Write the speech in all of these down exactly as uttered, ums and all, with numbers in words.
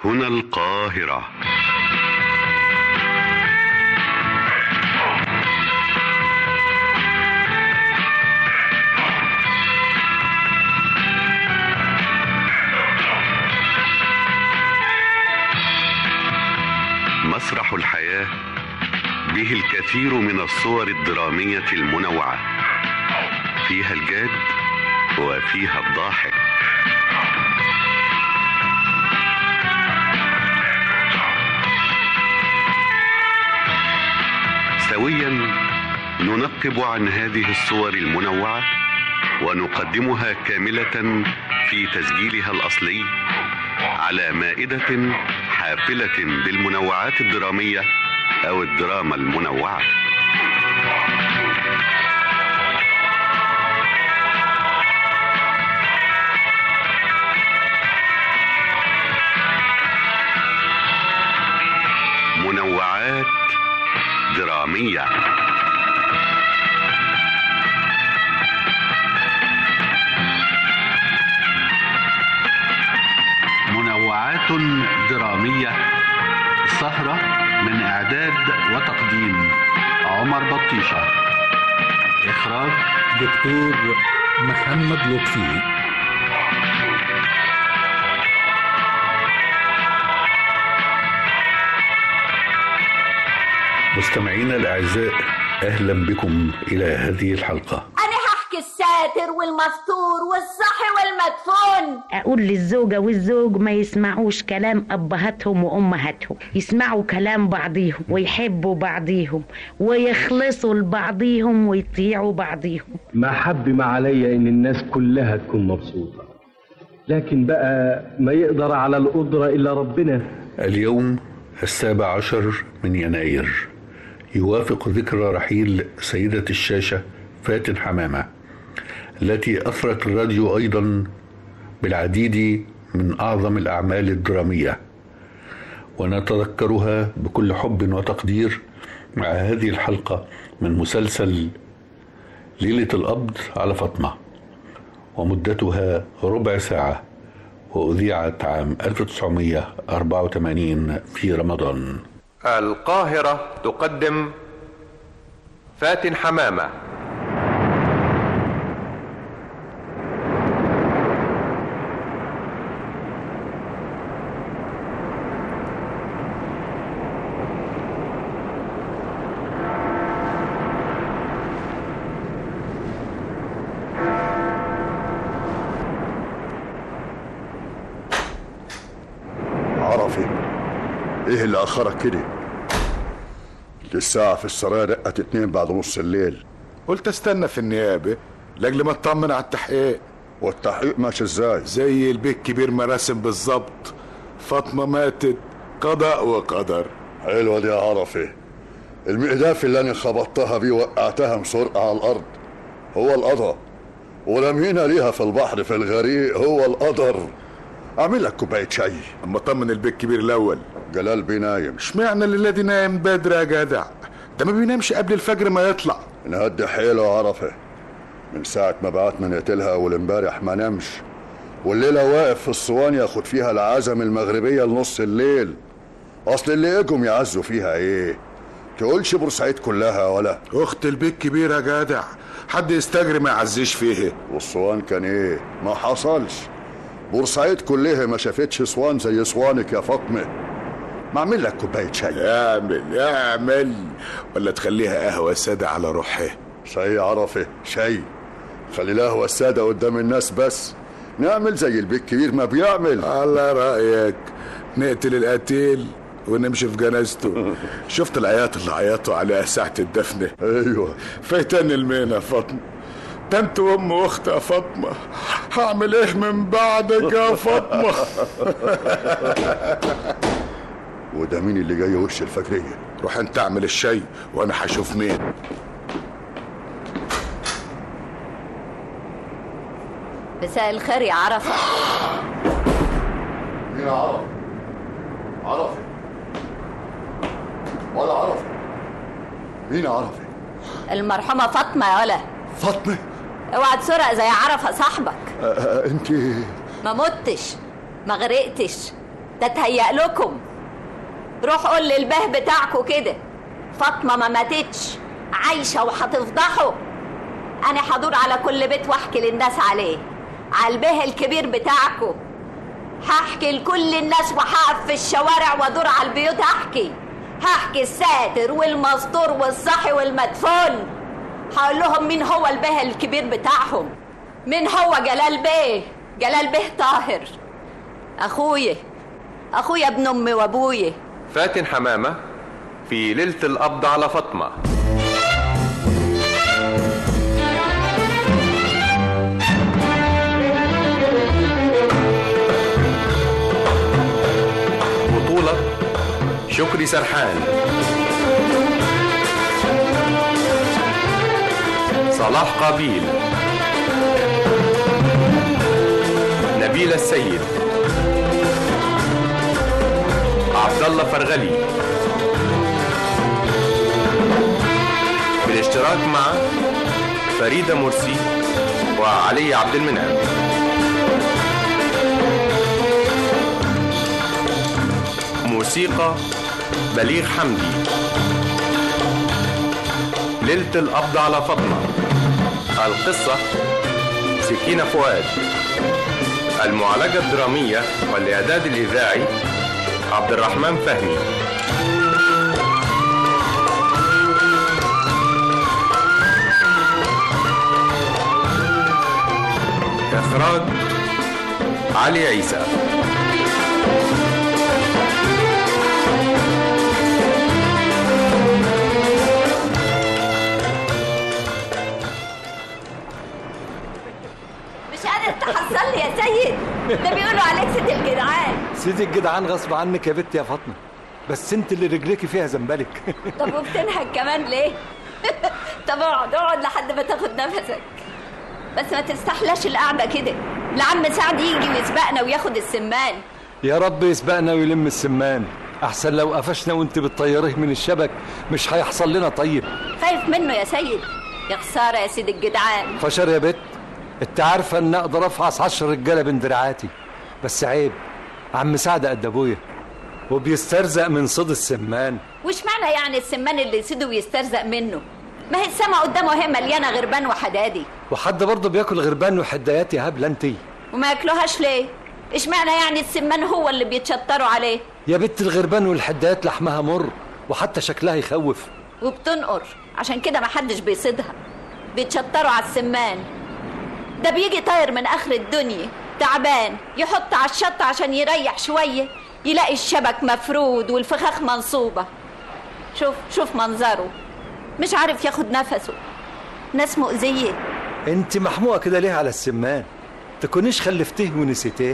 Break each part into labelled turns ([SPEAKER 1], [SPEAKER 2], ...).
[SPEAKER 1] هنا القاهرة. مسرح الحياة به الكثير من الصور الدرامية المنوعة، فيها الجاد وفيها الضاحك. سويا ننقب عن هذه الصور المنوعة ونقدمها كاملة في تسجيلها الأصلي على مائدة حافلة بالمنوعات الدرامية أو الدراما المنوعة. منوعات درامية. منوعات درامية، سهرة من إعداد وتقديم عمر بطيشة، إخراج
[SPEAKER 2] دكتور محمد لطفي.
[SPEAKER 3] مستمعينا الأعزاء، أهلا بكم إلى هذه الحلقة.
[SPEAKER 4] أنا هحكي الساتر والمستور والصحي والمدفون.
[SPEAKER 5] أقول للزوجة والزوج ما يسمعوش كلام أبهاتهم وأمهاتهم، يسمعوا كلام بعضيهم ويحبوا بعضيهم ويخلصوا لبعضيهم ويطيعوا بعضيهم.
[SPEAKER 6] ما حب ما عليا إن الناس كلها تكون مبسوطة، لكن بقى ما يقدر على القدرة إلا ربنا.
[SPEAKER 3] اليوم السابع عشر من يناير، يوافق ذكرى رحيل سيدة الشاشة فاتن حمامة، التي أثرت الراديو أيضا بالعديد من أعظم الأعمال الدرامية، ونتذكرها بكل حب وتقدير مع هذه الحلقة من مسلسل ليلة القبض على فاطمة، ومدتها ربع ساعة، وأذيعت عام ألف وتسعمائة وأربعة وثمانين في رمضان.
[SPEAKER 7] القاهرة تقدم فاتن حمامة.
[SPEAKER 8] عرفي ايه اللي اخرك كده؟ الساعة في السرايا دقت اتنين بعد نص الليل.
[SPEAKER 9] قلت استنى في النيابة لاجل ما اطمن على التحقيق.
[SPEAKER 8] والتحقيق ماشي ازاي؟
[SPEAKER 9] زي البيت كبير مراسم بالظبط. فاطمة ماتت، قضاء وقدر.
[SPEAKER 8] حلوة دي يا عرفي. المقداف اللي انا خبطتها بيه وقعتها مسرقة على الارض هو القضاء، ولمينا ليها في البحر في الغريق هو القدر. اعمل لك كوبايه شاي
[SPEAKER 9] اما اطمن البيت كبير الاول.
[SPEAKER 8] جلال بينايم.
[SPEAKER 9] اشمعنى الليله دي نايم بدري يا جدع؟ ده ما بينامش قبل الفجر ما يطلع.
[SPEAKER 8] نهدي حيله يا عرفه، من ساعه ما بعتنا نقتلها اول امبارح ما نامش، والليله واقف في الصوان ياخد فيها العزم المغربيه لنص الليل. اصل اللي اجوا يعزوا فيها ايه؟ تقولش بورسعيد كلها ولا
[SPEAKER 9] اخت البيت كبير يا جدع، حد يستجري ما يعزيش فيه.
[SPEAKER 8] والصوان كان ايه؟ ما حصلش. بورسعيد كلها ما شافتش صوان زي صوانك يا فاطمه. ما اعمل لك كوبايه شاي؟
[SPEAKER 9] اعمل اعمل ولا تخليها قهوه ساده على روحها؟
[SPEAKER 8] شاي عرفه، شاي. خلي القهوه الساده قدام الناس بس، نعمل زي البيت كبير ما بيعمل.
[SPEAKER 9] على رايك نقتل القتيل ونمشي في جنازته. شفت العياط اللي عيطوا عليها ساعه الدفنه؟
[SPEAKER 8] ايوه.
[SPEAKER 9] فايتاني المينا يا فاطمه، ده انت ام واخت يا فاطمه، هعمل ايه من بعدك يا فاطمه؟
[SPEAKER 8] وده مين اللي جاي وش الفجريه؟
[SPEAKER 9] روح انت اعمل الشاي وانا هشوف مين.
[SPEAKER 4] مساء الخير يا عرفه.
[SPEAKER 8] مين يا عرفه؟ عرفه ولا عرفه؟ مين يا عرفه؟
[SPEAKER 4] المرحومه فاطمه يا ولا.
[SPEAKER 8] فاطمه؟
[SPEAKER 4] اوعى تسرق زي عرفه صاحبك.
[SPEAKER 8] انت
[SPEAKER 4] ما متش، ما غرقتش، ده تهيأ لكم. روح قول للبه بتاعكوا كده فاطمة ما ماتتش، عايشة وهتفضحوا. انا هدور على كل بيت واحكي للناس عليه، على البه الكبير بتاعكوا. هحكي لكل الناس وهقف في الشوارع وادور على البيوت احكي. هحكي الساتر والمستور والصحي والمدفون. هقول لهم مين هو البه الكبير بتاعهم، مين هو جلال بيه. جلال بيه طاهر اخويا، اخويا ابن امي وابويا.
[SPEAKER 7] فاتن حمامة في ليلة القبض على فاطمة. بطولة شكري سرحان، صلاح قابيل، نبيل السيد، عبد الله فرغلي، بالاشتراك مع فريدة مرسي وعلي عبد المنعم. موسيقى بليغ حمدي. ليلة القبض على فاطمة. القصة سكينة فؤاد. المعالجة الدرامية والإعداد الإذاعي عبد الرحمن فهمي. إخراج علي عيسى.
[SPEAKER 4] مش قادر تحصل لي يا سيد، ده بيقولوا عليك سيد الجدعان.
[SPEAKER 10] سيد الجدعان غصب عنك يا بنت يا فاطمه، بس انت اللي رجليكي فيها زنبلك.
[SPEAKER 4] طب وبتنهج كمان ليه؟ طب اقعد اقعد لحد ما تاخد نفسك، بس ما تستحلاش القعده كده. لعم سعد يجي ويسبقنا وياخد السمان.
[SPEAKER 10] يا رب يسبقنا ويلم السمان، احسن لو قفشنا وانت بتطيريه من الشبك مش هيحصل لنا. طيب
[SPEAKER 4] خايف منه يا سيد؟ يا خساره يا سيد الجدعان.
[SPEAKER 10] فشر يا بت، انت عارفه ان اقدر افحص عشر رجاله بين دراعاتي، بس عيب عم سعد قد ابويا وبيسترزق من صيد السمان.
[SPEAKER 4] وش معنى يعني السمان اللي يصيده ويسترزق منه؟ ما هي السما قدامه هي مليانه غربان وحدادي.
[SPEAKER 10] وحد برضه بياكل غربان وحدايات يا هبله انتي؟
[SPEAKER 4] وما ياكلوهاش ليه؟ ايش معنى يعني السمان هو اللي بيتشطروا عليه؟
[SPEAKER 10] يا بت الغربان والحدايات لحمها مر وحتى شكلها يخوف
[SPEAKER 4] وبتنقر، عشان كده ما حدش بيصيدها، بيتشطروا على السمان. ده بيجي طاير من اخر الدنيا تعبان، يحط على الشط عشان يريح شويه، يلاقي الشبك مفرود والفخاخ منصوبه. شوف شوف منظره، مش عارف ياخد نفسه. ناس مؤذيه.
[SPEAKER 10] انت محموقه كده ليه على السمان؟ تكونيش خلفتيه ونسيتيه.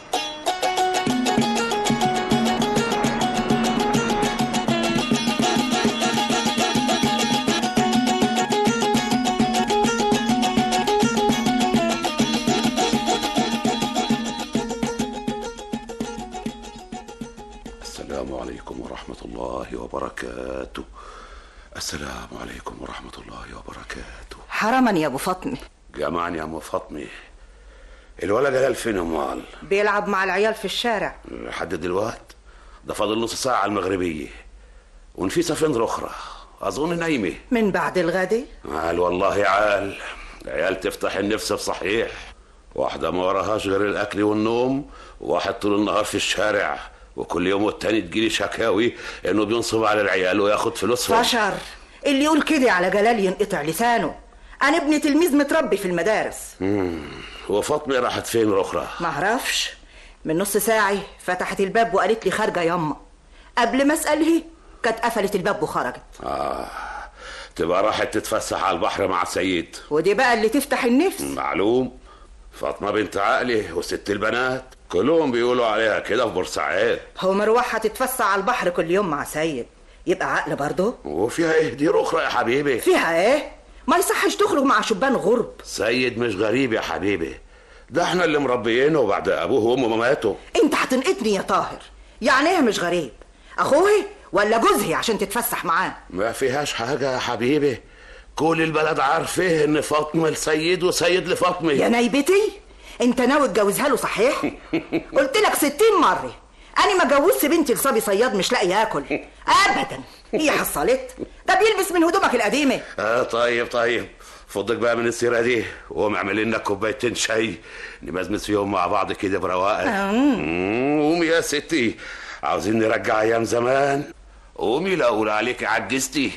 [SPEAKER 11] السلام عليكم ورحمة الله وبركاته. السلام عليكم ورحمة الله وبركاته.
[SPEAKER 12] حرما يا ابو فاطمه.
[SPEAKER 11] جمعني يا ام فاطمه. الولد جلال فين يا امال؟
[SPEAKER 12] بيلعب مع العيال في الشارع
[SPEAKER 11] لحد دلوقت؟ ده فاضل نص ساعة على المغربية، ونفيسة فين اخرى؟ اظن نايمة
[SPEAKER 12] من بعد الغد.
[SPEAKER 11] عال والله عال، عيال تفتح النفس بصحيح. واحدة ما وراهاش غير الاكل والنوم، وواحد طول النهار في الشارع، وكل يوم والتاني تجيلي شكاوي انه بينصب على العيال وياخد فلوسهم.
[SPEAKER 12] فشر اللي يقول كده على جلال ينقطع لسانه. انا ابني تلميذ متربي في المدارس.
[SPEAKER 11] امم وفاطمه راحت فين الاخرى؟
[SPEAKER 12] ما اعرفش، من نص ساعه فتحت الباب وقالت لي خارجه ياما. قبل ما اسالها كانت قفلت الباب وخرجت.
[SPEAKER 11] اه تبقى راحت تتفسح على البحر مع السيد.
[SPEAKER 12] ودي بقى اللي تفتح النفس.
[SPEAKER 11] معلوم، فاطمه بنت عقلي وست البنات كلهم بيقولوا عليها كده في بورسعيد.
[SPEAKER 12] هو مروحه تتفسح على البحر كل يوم مع سيد يبقى عقل برضه؟
[SPEAKER 11] وفيها ايه دي اخرى يا حبيبي؟
[SPEAKER 12] فيها ايه؟ ما يصحش تخرج مع شبان غرب.
[SPEAKER 11] سيد مش غريب يا حبيبي، ده احنا اللي مربيينه بعد ابوه وامه ما ماتوا.
[SPEAKER 12] انت هتنقطني يا طاهر، يعني ايه مش غريب؟ اخوه ولا جوزهي عشان تتفسح معاه؟
[SPEAKER 11] ما فيهاش حاجه يا حبيبي، كل البلد عارفه ان فاطمه لسيد وسيد لفاطمه.
[SPEAKER 12] يا نايبتي انت ناوي تجوزها له صحيح؟ قلت لك ستين مره انا ما جوزت بنتي لصبي صياد مش لاقي ياكل ابدا. هي حصلت ده بيلبس من هدومك القديمه.
[SPEAKER 11] اه طيب طيب فضك بقى من السيره دي وقوم اعمل لنا كوبايتين شاي نمزمز فيهم مع بعض كده برواقه. قومي يا ستي عاوزين نرجع ايام زمان. قومي لا اقول عليك عجزتي.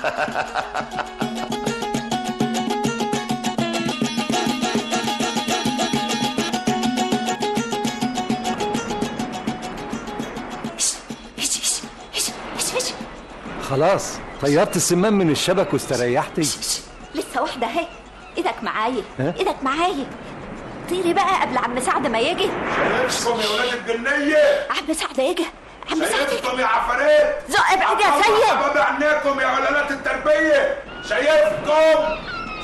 [SPEAKER 10] خلاص طيرت السمان من الشبك واستريحتي.
[SPEAKER 4] لسه واحده اهي. ايدك معايا ايدك معايا. طيري بقى قبل عم سعد ما يجي.
[SPEAKER 9] شايفكم يا ولاد الجنيه.
[SPEAKER 4] عم سعد يجي. عم سعد
[SPEAKER 9] شايفكم يا عفاريت.
[SPEAKER 4] زق بعيد يا سيد.
[SPEAKER 9] باب عينيكم يا ولالات التربيه. شايفكم.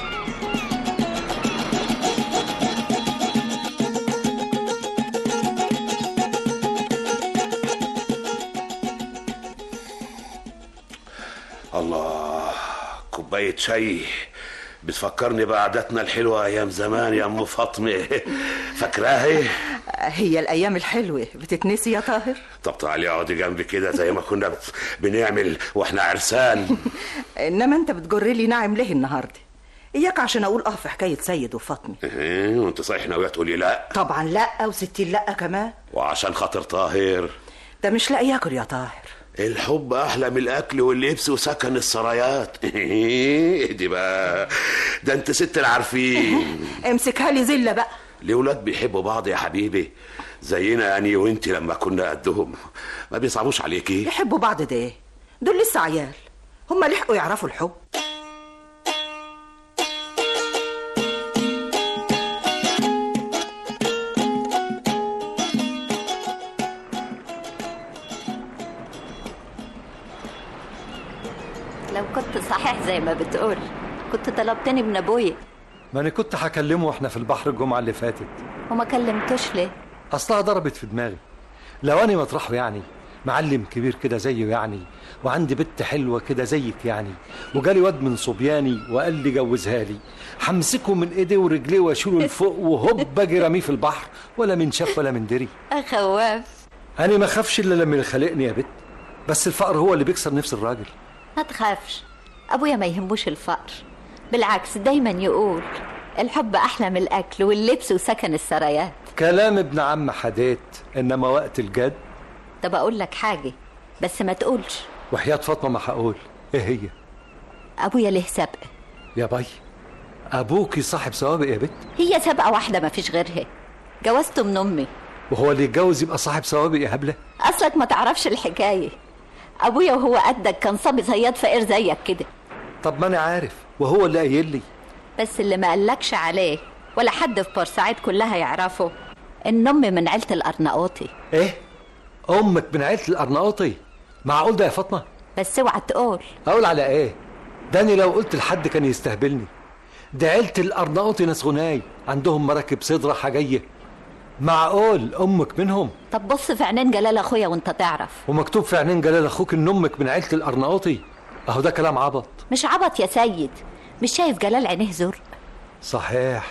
[SPEAKER 11] الله كوبايه شاي بتفكرني بعاداتنا الحلوه ايام زمان يا ام فاطمه. فاكراها؟
[SPEAKER 12] هي الايام الحلوه بتتنسي يا طاهر؟
[SPEAKER 11] طب تعالي اقعدي جنبي كده زي ما كنا بنعمل واحنا عرسان.
[SPEAKER 12] انما انت بتجر لي ناعم ليه النهارده؟ اياك عشان اقول اه في حكايه سيد وفاطمه.
[SPEAKER 11] ايه وانت صحيح ناويه تقولي لا؟
[SPEAKER 12] طبعا لا وستين لا كمان.
[SPEAKER 11] وعشان خاطر طاهر
[SPEAKER 12] ده مش لاقي ياكل يا طاهر.
[SPEAKER 11] الحب احلى من الاكل واللبس وسكن السرايات. دي بقى ده انت ست العارفين.
[SPEAKER 12] امسكها لي زله بقى.
[SPEAKER 11] الولاد بيحبوا بعض يا حبيبي زينا اني وانت لما كنا قدهم. ما بيصعبوش عليكي؟
[SPEAKER 12] يحبوا بعض ده ايه؟ دول لسه عيال. هم لحقوا يعرفوا الحب.
[SPEAKER 4] لو كنت صحيح زي ما بتقول كنت طلبتني من ابويا.
[SPEAKER 10] ما انا كنت هكلمه واحنا في البحر الجمعه اللي فاتت.
[SPEAKER 4] وما كلمتوش ليه؟
[SPEAKER 10] اصلها ضربت في دماغي. لو انا مطرحه يعني معلم كبير كده زيه يعني وعندي بنت حلوه كده زيك يعني وجالي واد من صبياني وقال لي جوزها لي همسكه من ايديه ورجليه واشيله لفوق وهوب اجي رميه في البحر ولا من شاف ولا من دري.
[SPEAKER 4] اخواف.
[SPEAKER 10] انا ما اخافش الا لما خلقني يا بت. بس الفقر هو اللي بيكسر نفس الراجل.
[SPEAKER 4] ما تخافش ابويا ما يهموش الفقر. بالعكس دايما يقول الحب احلى من الاكل واللبس وسكن السرايات.
[SPEAKER 10] كلام ابن عم حديت انما وقت الجد.
[SPEAKER 4] طب اقول لك حاجه بس ما تقولش.
[SPEAKER 10] وحياة فاطمه ما هقول. ايه هي؟
[SPEAKER 4] ابويا له سبق.
[SPEAKER 10] يا باي ابوكي صاحب سوابق يا بت.
[SPEAKER 4] هي سبقه واحده ما فيش غيرها. جوزته من امي.
[SPEAKER 10] وهو اللي يتجوز يبقى صاحب سوابق يا هبله؟
[SPEAKER 4] اصلك ما تعرفش الحكايه. ابويا وهو قدك كان صبي صياد فقير زيك كده.
[SPEAKER 10] طب ما انا عارف وهو اللي قايل لي.
[SPEAKER 4] بس اللي ما قالكش عليه ولا حد في بورسعيد كلها يعرفه ان امي من عيله الارناؤوطي.
[SPEAKER 10] ايه؟ امك من عيله الارناؤوطي؟ معقول ده يا فاطمه؟
[SPEAKER 4] بس اوعى تقول.
[SPEAKER 10] اقول على ايه؟ داني لو قلت لحد كان يستهبلني. ده عيله الارناؤوطي ناس غناي عندهم مراكب صدرة حاجيه. معقول امك منهم؟
[SPEAKER 4] طب بص في عينين جلال اخويا وانت تعرف.
[SPEAKER 10] ومكتوب في عينين جلال اخوك ان امك من عيله الارناؤوطي؟ اهو ده كلام عبط.
[SPEAKER 4] مش عبط يا سيد. مش شايف جلال عينيه زرق؟
[SPEAKER 10] صحيح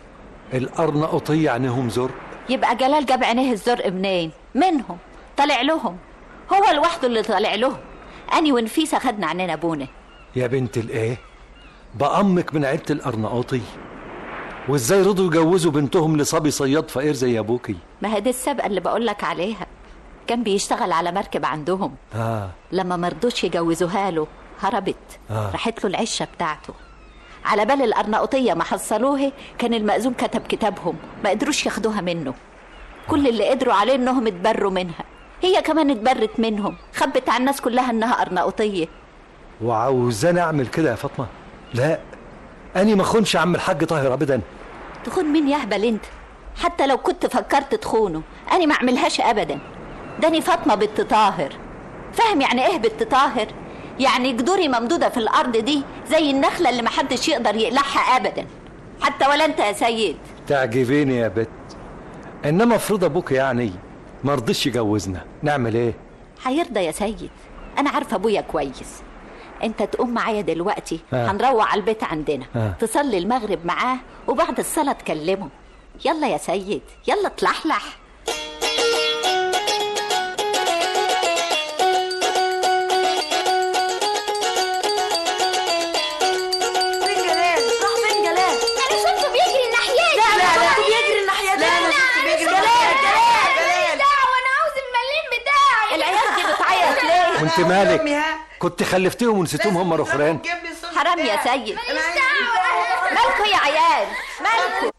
[SPEAKER 10] الارناؤوطيه عينيهم زرق.
[SPEAKER 4] يبقى جلال جاب عينيه الزرق منين؟ منهم. طلع لهم. هو لوحده اللي طلع لهم. اني ونفيسه خدنا عننا ابونا.
[SPEAKER 10] يا بنت الايه؟ بقى امك من عيله الارناؤوطي؟ وازاي رضوا يجوزوا بنتهم لصبي صياد فقير زي ابوكي؟
[SPEAKER 4] ما هي دي السابقه اللي بقولك عليها. كان بيشتغل على مركب عندهم.
[SPEAKER 10] آه.
[SPEAKER 4] لما مرضوش يجوزوها له هربت.
[SPEAKER 10] آه.
[SPEAKER 4] راحت له العشه بتاعته. على بال الارناؤوطيه ما حصلوه كان المأذون كتب كتابهم ما قدروش ياخدوها منه. كل اللي قدروا عليه انهم اتبروا منها. هي كمان اتبرت منهم. خبت على الناس كلها انها ارناؤوطيه.
[SPEAKER 10] وعاوزاني اعمل كده يا فاطمه؟ لا اني ما اخونش عم الحاج طاهر ابدا.
[SPEAKER 4] تخون مين يا هبل انت؟ حتى لو كنت فكرت تخونه اني ما اعملهاش ابدا. داني فاطمه بنت طاهر. فاهم يعني ايه بنت طاهر؟ يعني جدوري ممدوده في الارض دي زي النخله اللي محدش يقدر يقلعها ابدا. حتى ولا انت يا سيد.
[SPEAKER 10] تعجبيني يا بت. انما افرض ابوك يعني ما رضيش يجوزنا نعمل ايه؟
[SPEAKER 4] هيرضى يا سيد. انا عارفه ابويا كويس. انت تقوم معايا دلوقتي.
[SPEAKER 10] آه.
[SPEAKER 4] هنروح على البيت عندنا.
[SPEAKER 10] آه.
[SPEAKER 4] تصلي المغرب معاه وبعد الصلاه تكلمه. يلا يا سيد يلا تلحلح.
[SPEAKER 10] وانت مالك؟ كنت خلفتيهم ونسيتهم هم الاخرين.
[SPEAKER 4] حرام يا سيد، مالكوا يا عيال؟ مالكوا؟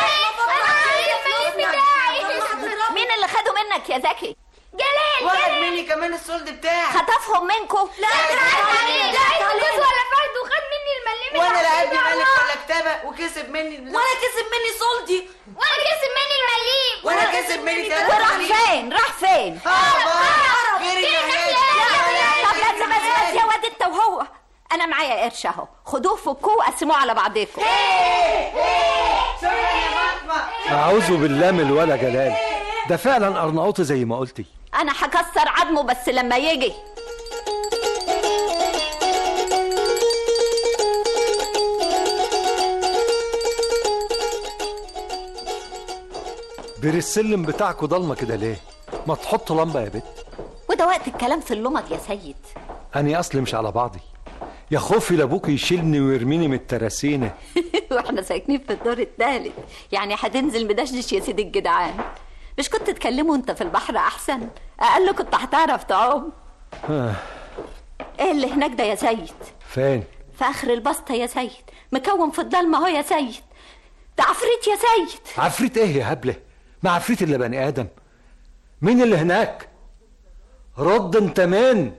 [SPEAKER 4] مين اللي خدوا منك يا زكي؟
[SPEAKER 13] جلال واخد مني كمان السولد بتاعي.
[SPEAKER 4] خطفهم منكم؟
[SPEAKER 13] لا
[SPEAKER 14] لا عايز جوز ولا فرد وخد مني المليم.
[SPEAKER 13] وانا لا قد مالك ولا كتابه وكسب مني
[SPEAKER 14] وانا كسب مني سولدي وانا كسب مني المليم
[SPEAKER 13] وانا كسب مني ثلاثة.
[SPEAKER 4] وراح فين؟ راح فين؟
[SPEAKER 13] هرب غير
[SPEAKER 4] طب لازم بس يا واد انت وهو. انا معايا قرش اهو، خدوه فكوه وقسموه على بعضكم.
[SPEAKER 10] اعوذ بالله من الولا جلال، ده فعلا ارناؤوطي زي ما قلتي.
[SPEAKER 4] انا هكسر عظمه بس لما يجي.
[SPEAKER 10] بير السلم بتاعكوا ضلمه كده ليه؟ ما تحط لمبه يا بت.
[SPEAKER 4] وده وقت الكلام في اللمض يا سيد.
[SPEAKER 10] أنا أصلي مش على بعضي، يا خوفي لابوك يشيلني ويرميني من التراسينة.
[SPEAKER 4] واحنا ساكنين في الدور الثالث، يعني هتنزل مدشدش يا سيدي الجدعان. مش كنت تكلمه انت في البحر احسن؟ اقل كنت هتعرف تعوم. ايه اللي هناك ده يا سيد؟
[SPEAKER 10] فين؟
[SPEAKER 4] في اخر البسطة يا سيد، مكون في الضلمة اهو يا سيد. ده عفريت يا سيد.
[SPEAKER 10] عفريت ايه يا هبله؟ ما عفريت الا بني ادم. مين اللي هناك؟ رد انت مين؟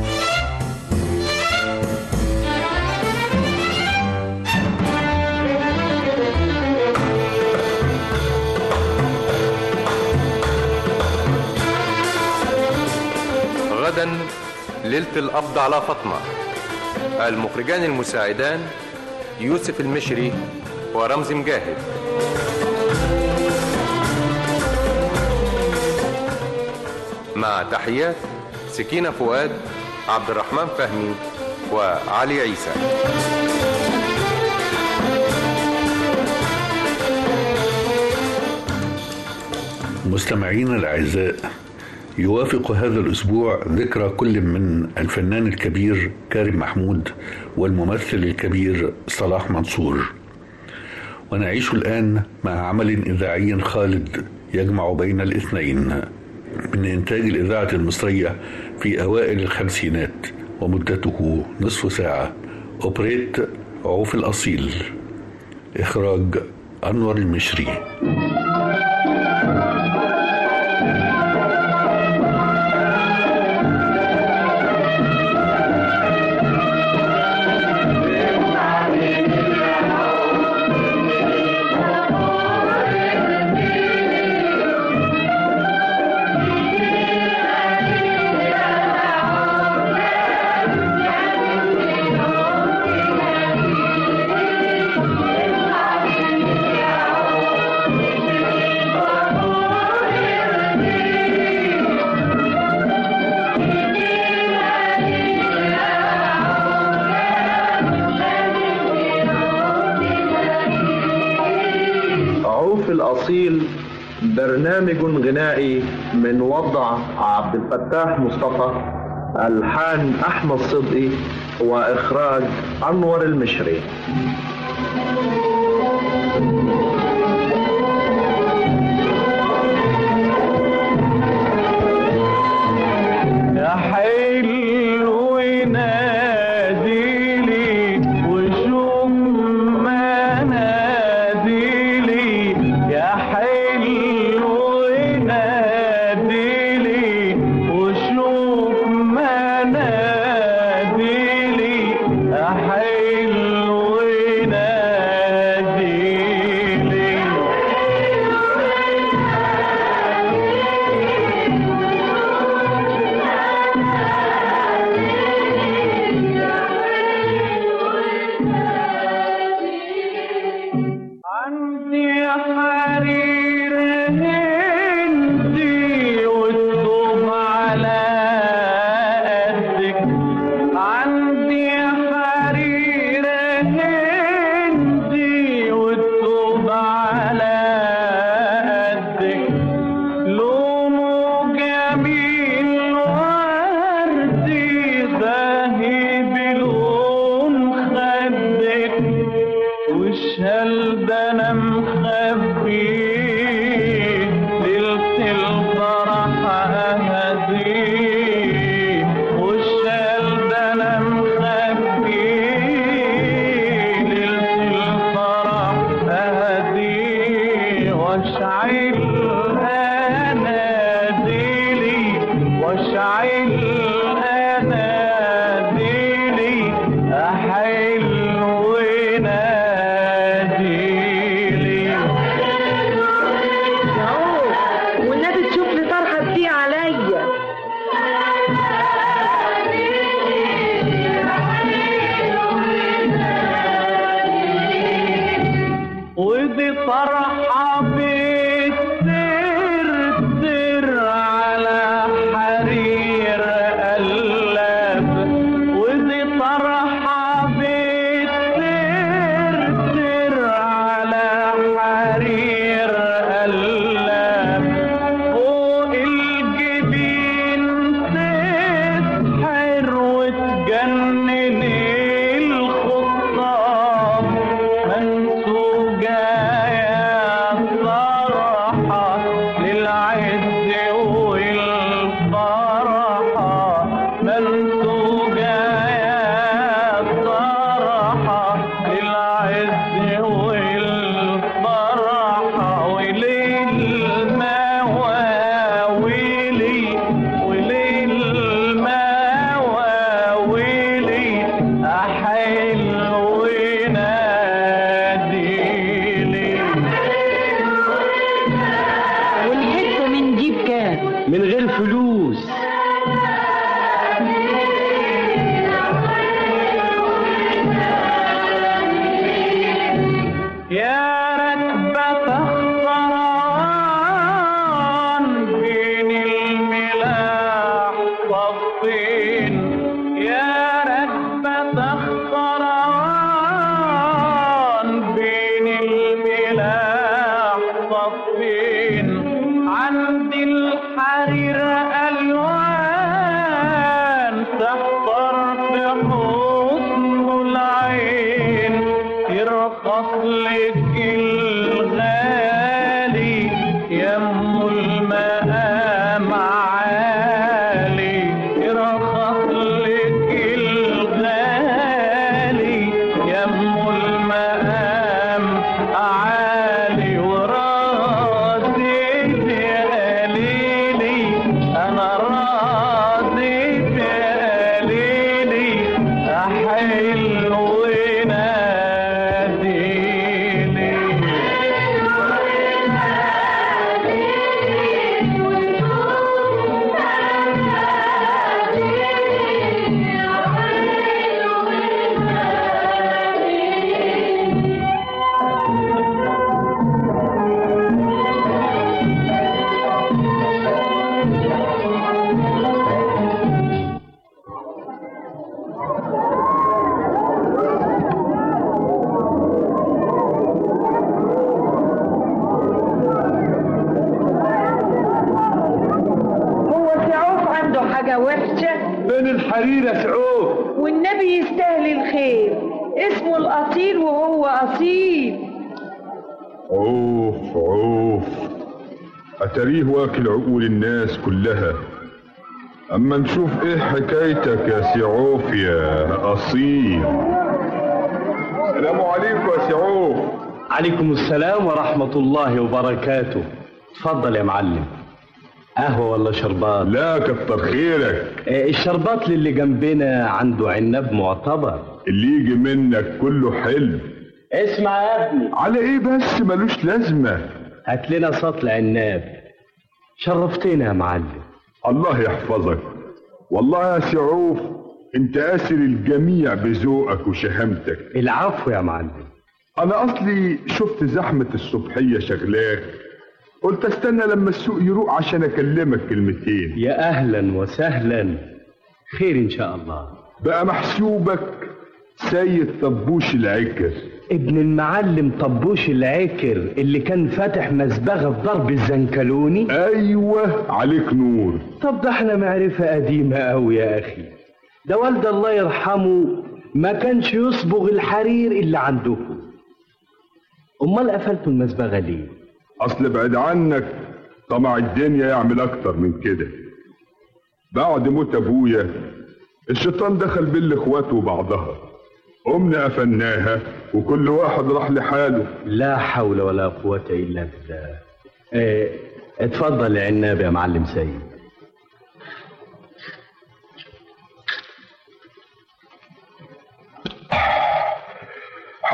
[SPEAKER 7] غدا ليلة القبض على فاطمة. المخرجان المساعدان يوسف المشري ورمزي مجاهد. مع تحيات سكينة فؤاد، عبد الرحمن فهمي، وعلي عيسى.
[SPEAKER 3] مستمعين الأعزاء، يوافق هذا الأسبوع ذكرى كل من الفنان الكبير كارم محمود والممثل الكبير صلاح منصور. ونعيش الآن مع عمل إذاعي خالد يجمع بين الاثنين من إنتاج الإذاعة المصرية في أوائل الخمسينات، ومدته نصف ساعة. أوبريت عوف الأصيل، إخراج أنور المشري.
[SPEAKER 15] الأصيل برنامج غنائي من وضع عبد الفتاح مصطفى، ألحان أحمد صدقي، وإخراج أنور المشري.
[SPEAKER 16] يا حلو ناديلي وشوف ما ناديلي، يا حلو ناديلي وشوف ما ناديلي، يا حلو ناديلي. واشعل اناديلي حلو ناديلي.
[SPEAKER 17] والنبي تشوف لي طرحه دي عليا.
[SPEAKER 16] ودي طرحه بتسر على حرير قلب. ودي طرحه بتسر على حرير قلب. فوق الجبين تسحر وتجنن الخطاب. منسوجة يا صراحة للعز والفرحة. منسوجة يا صراحة للعز والفرحة. وليل مواويلي وليل مواويلي حلو ناديلي.
[SPEAKER 17] والحته من جيب كام؟
[SPEAKER 6] من غير فلوس.
[SPEAKER 16] يا ركبة خسران بين الملاح صفين. يا ركبة خسران بين الملاح صفين. عند الحرير ألوان تحضر في حسن العين. يرخص لك الغالي يم المقام عالي. يرخص لك الغالي يم المقام عالي. وراسي قليلي انا راضي بقليلي حلو ناديلي.
[SPEAKER 17] هو سعوف عنده حاجه وحشه؟
[SPEAKER 6] بين الحرير يا سعوف.
[SPEAKER 17] والنبي يستاهل الخير. اسمه الاصيل وهو اصيل.
[SPEAKER 18] عوف عوف، أتريه واكل عقول الناس كلها. أما نشوف إيه حكايتك يا سعوف يا أصيل. السلام عليكم يا سعوف.
[SPEAKER 6] عليكم السلام ورحمة الله وبركاته. اتفضل يا معلم. قهوة ولا شربات؟
[SPEAKER 18] لا كتر خيرك.
[SPEAKER 6] آه، الشربات اللي جنبنا عنده عنب معتبر.
[SPEAKER 18] اللي يجي منك كله حلو.
[SPEAKER 6] اسمع يا ابني.
[SPEAKER 18] على ايه بس ملوش لازمة.
[SPEAKER 6] هات لنا سطل عناب. شرفتنا يا معلم.
[SPEAKER 18] الله يحفظك. والله يا سعوف انت اسر الجميع بذوقك وشهامتك.
[SPEAKER 6] العفو يا معلم.
[SPEAKER 18] انا اصلي شفت زحمة الصبحية شغلاك، قلت استنى لما السوق يروق عشان اكلمك كلمتين.
[SPEAKER 6] يا اهلا وسهلا. خير ان شاء الله.
[SPEAKER 18] بقى محسوبك سيد طبوش العكر.
[SPEAKER 6] ابن المعلم طبوش العكر اللي كان فاتح مسبغة في ضرب الزنكلوني.
[SPEAKER 18] ايوه عليك نور.
[SPEAKER 6] طب ده احنا معرفة قديمة قوي يا اخي. ده والد الله يرحمه ما كانش يصبغ الحرير اللي عندكم. امال قفلتوا المسبغة ليه؟
[SPEAKER 18] اصل بعد عنك طمع الدنيا يعمل اكتر من كده. بعد موت ابويا الشيطان دخل بين الاخوات وبعضها، قمنا قفلناها وكل واحد راح لحاله.
[SPEAKER 6] لا حول ولا قوة الا بالله. اه اتفضل يا عناب يا معلم سيد.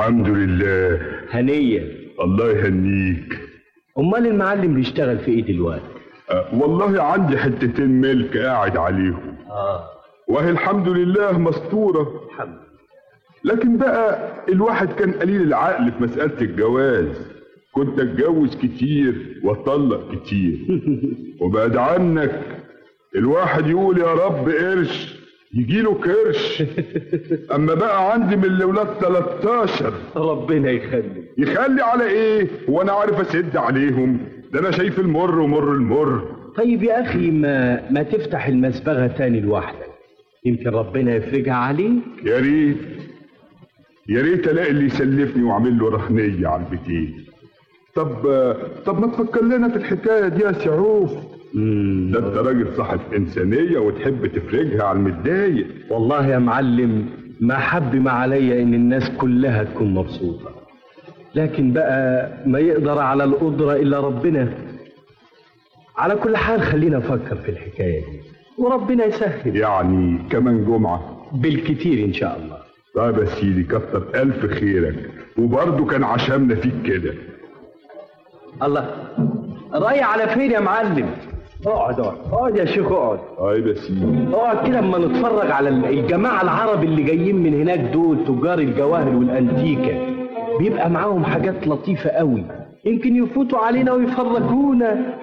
[SPEAKER 18] الحمد لله.
[SPEAKER 6] هنية.
[SPEAKER 18] الله يهنيك.
[SPEAKER 6] امال المعلم بيشتغل في ايه دلوقتي؟
[SPEAKER 18] أه والله عندي حتتين ملك قاعد عليهم.
[SPEAKER 6] اه
[SPEAKER 18] وهي الحمد لله مستورة.
[SPEAKER 6] الحمد.
[SPEAKER 18] لكن بقى الواحد كان قليل العقل في مسألة الجواز. كنت اتجوز كتير واطلق كتير. وبعد عنك الواحد يقول يا رب قرش يجيله كرش. اما بقى عندي من الاولاد تلتاشر.
[SPEAKER 6] ربنا يخلي.
[SPEAKER 18] يخلي على ايه وانا عارف اسد عليهم؟ ده انا شايف المر ومر المر.
[SPEAKER 6] طيب يا اخي ما ما تفتح المسبغه تاني لوحدك، يمكن ربنا يفرجها عليك.
[SPEAKER 18] يا ريت يا ريت الاقي اللي يسلفني واعمل له رهنيه على البيتين. طب طب ما تفكر لنا في الحكايه دي يا سعوف. ده انت راجل صاحب انسانيه وتحب تفرجها على المتضايق.
[SPEAKER 6] والله يا معلم ما حب ما عليا ان الناس كلها تكون مبسوطه، لكن بقى ما يقدر على القدره الا ربنا. على كل حال خلينا نفكر في الحكايه دي وربنا يسهل.
[SPEAKER 18] يعني كمان جمعه
[SPEAKER 6] بالكتير ان شاء الله.
[SPEAKER 18] طيب يا سيدي كتر الف خيرك، وبرضه كان عشمنا فيك كده.
[SPEAKER 6] الله رايح على فين يا معلم؟ اقعد اقعد اقعد يا شيخ اقعد.
[SPEAKER 18] طيب يا سيدي
[SPEAKER 6] اقعد كده اما نتفرج على الجماعه العرب اللي جايين من هناك دول، تجار الجواهر والانتيكه. بيبقى معاهم حاجات لطيفه قوي، يمكن يفوتوا علينا ويفرجونا.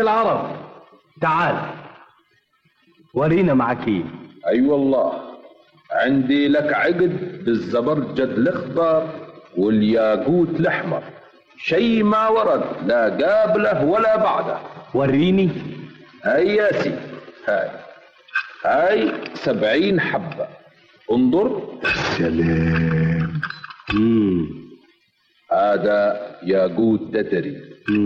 [SPEAKER 6] العرب تعال ورينا معك ايه.
[SPEAKER 15] اي أيوة والله عندي لك عقد بالزبرجد الاخضر والياقوت الاحمر، شيء ما ورد لا قابله ولا بعده.
[SPEAKER 6] وريني.
[SPEAKER 15] هاي يا سيدي، هاي هاي سبعين حبة، انظر.
[SPEAKER 18] سلام.
[SPEAKER 15] مم. هذا ياقوت دتري،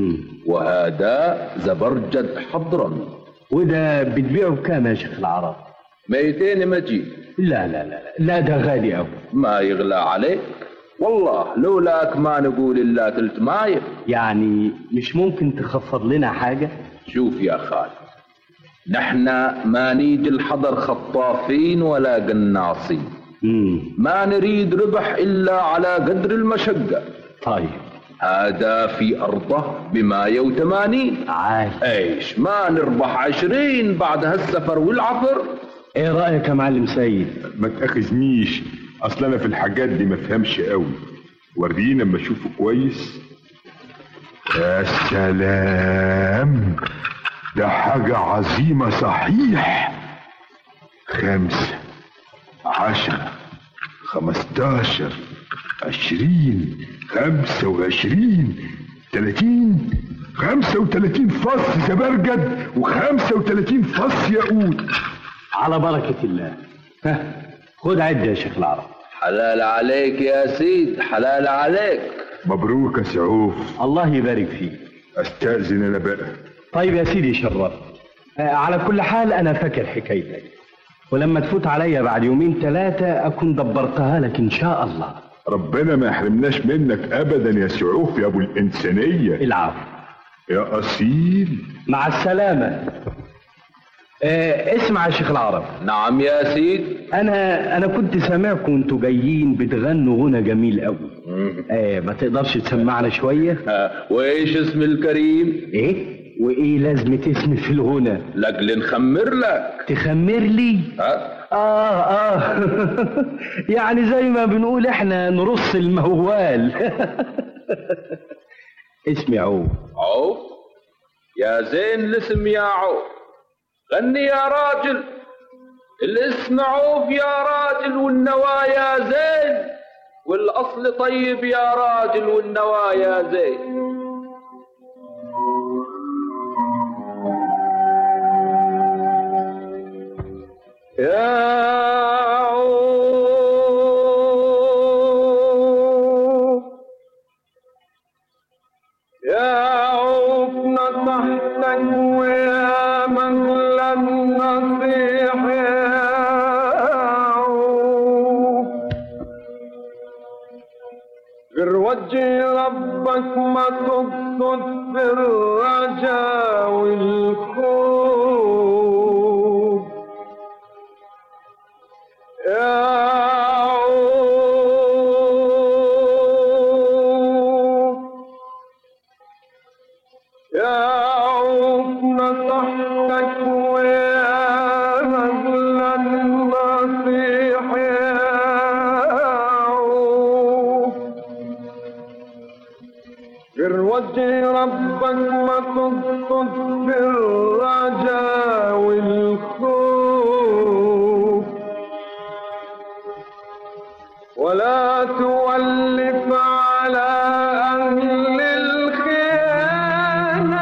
[SPEAKER 15] وهذا زبرجد حضرمي.
[SPEAKER 6] وده بتبيعه بكام يا شيخ العرب؟
[SPEAKER 15] ميتين مجيد.
[SPEAKER 6] لا لا لا لا ده غالي أوي.
[SPEAKER 15] ما يغلى عليك والله، لولاك ما نقول إلا تلت ماية.
[SPEAKER 6] يعني مش ممكن تخفض لنا حاجة؟
[SPEAKER 15] شوف يا خالد، نحن ما نيجي الحضر خطافين ولا قناصين.
[SPEAKER 6] مم.
[SPEAKER 15] ما نريد ربح إلا على قدر المشقة.
[SPEAKER 6] طيب
[SPEAKER 15] هذا في أرضه بماية وثمانين.
[SPEAKER 6] عاي.
[SPEAKER 15] ايش ما نربح عشرين بعد هالسفر والعفر.
[SPEAKER 6] ايه رأيك يا معلم سيد؟
[SPEAKER 18] ما تأخذنيش، اصل انا في الحاجات دي ما فهمش قوي، ورينا اما اشوفه كويس. يا سلام، ده حاجة عظيمة صحيح. خمسة، عشرة، خمستاشر، عشرين، خمسة وعشرين، تلاتين، خمسة وتلاتين فص زبرجد وخمسة وتلاتين فص ياقوت.
[SPEAKER 6] على بركة الله. ها خد عد يا شيخ العرب.
[SPEAKER 15] حلال عليك يا سيد، حلال عليك.
[SPEAKER 18] مبروك يا سعوف.
[SPEAKER 6] الله يبارك فيك.
[SPEAKER 18] استأذن انا بقى.
[SPEAKER 6] طيب يا سيدي شرفت. آه على كل حال انا فاكر حكايتك، ولما تفوت عليا بعد يومين ثلاثة اكون دبرتها لك ان شاء الله.
[SPEAKER 18] ربنا ما يحرمناش منك ابدا يا سعوف يا ابو الانسانية.
[SPEAKER 6] العفو
[SPEAKER 18] يا اصيل.
[SPEAKER 6] مع السلامة. آه اسمع يا شيخ العرب.
[SPEAKER 15] نعم يا سيد.
[SPEAKER 6] انا انا كنت سامعكم وانتوا جايين بتغنوا غنى جميل قوي. آه ما تقدرش تسمعنا شوية؟
[SPEAKER 15] وايش اسم الكريم؟
[SPEAKER 6] ايه وايه لازمة اسمي في الغنى؟
[SPEAKER 15] لاجل نخمر لك.
[SPEAKER 6] تخمر لي؟
[SPEAKER 15] ها؟
[SPEAKER 6] اه اه يعني زي ما بنقول احنا نرص الموال. اسمي عوف.
[SPEAKER 15] عوف؟ يا زين الاسم يا عوف. غني يا راجل. الاسم عوف يا راجل، والنوايا زين، والاصل طيب يا راجل، والنوايا زين.
[SPEAKER 16] يا وجه ربك ما تقصد في الرجاء والخوف. يا عوف يا عوف نصحتك ويا نزل النصيح. وجه ربك ما تقصد في الرجاء والخوف، ولا تولف على أهل الخيانة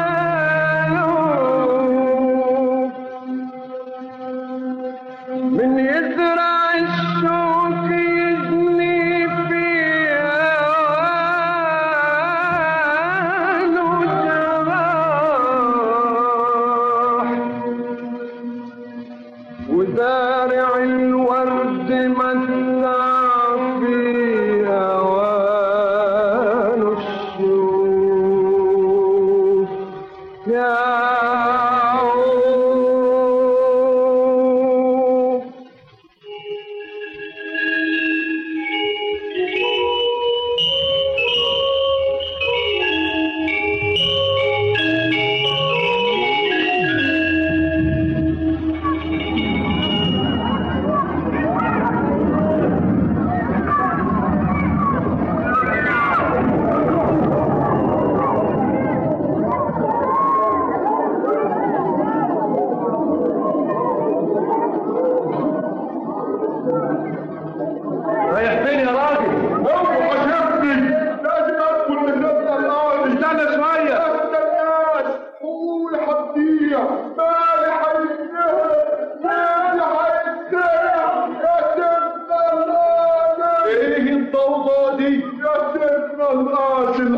[SPEAKER 16] من يزرع الشوك يجني فيها وزارع الورد مزرع في أوان الشوك. يا عوف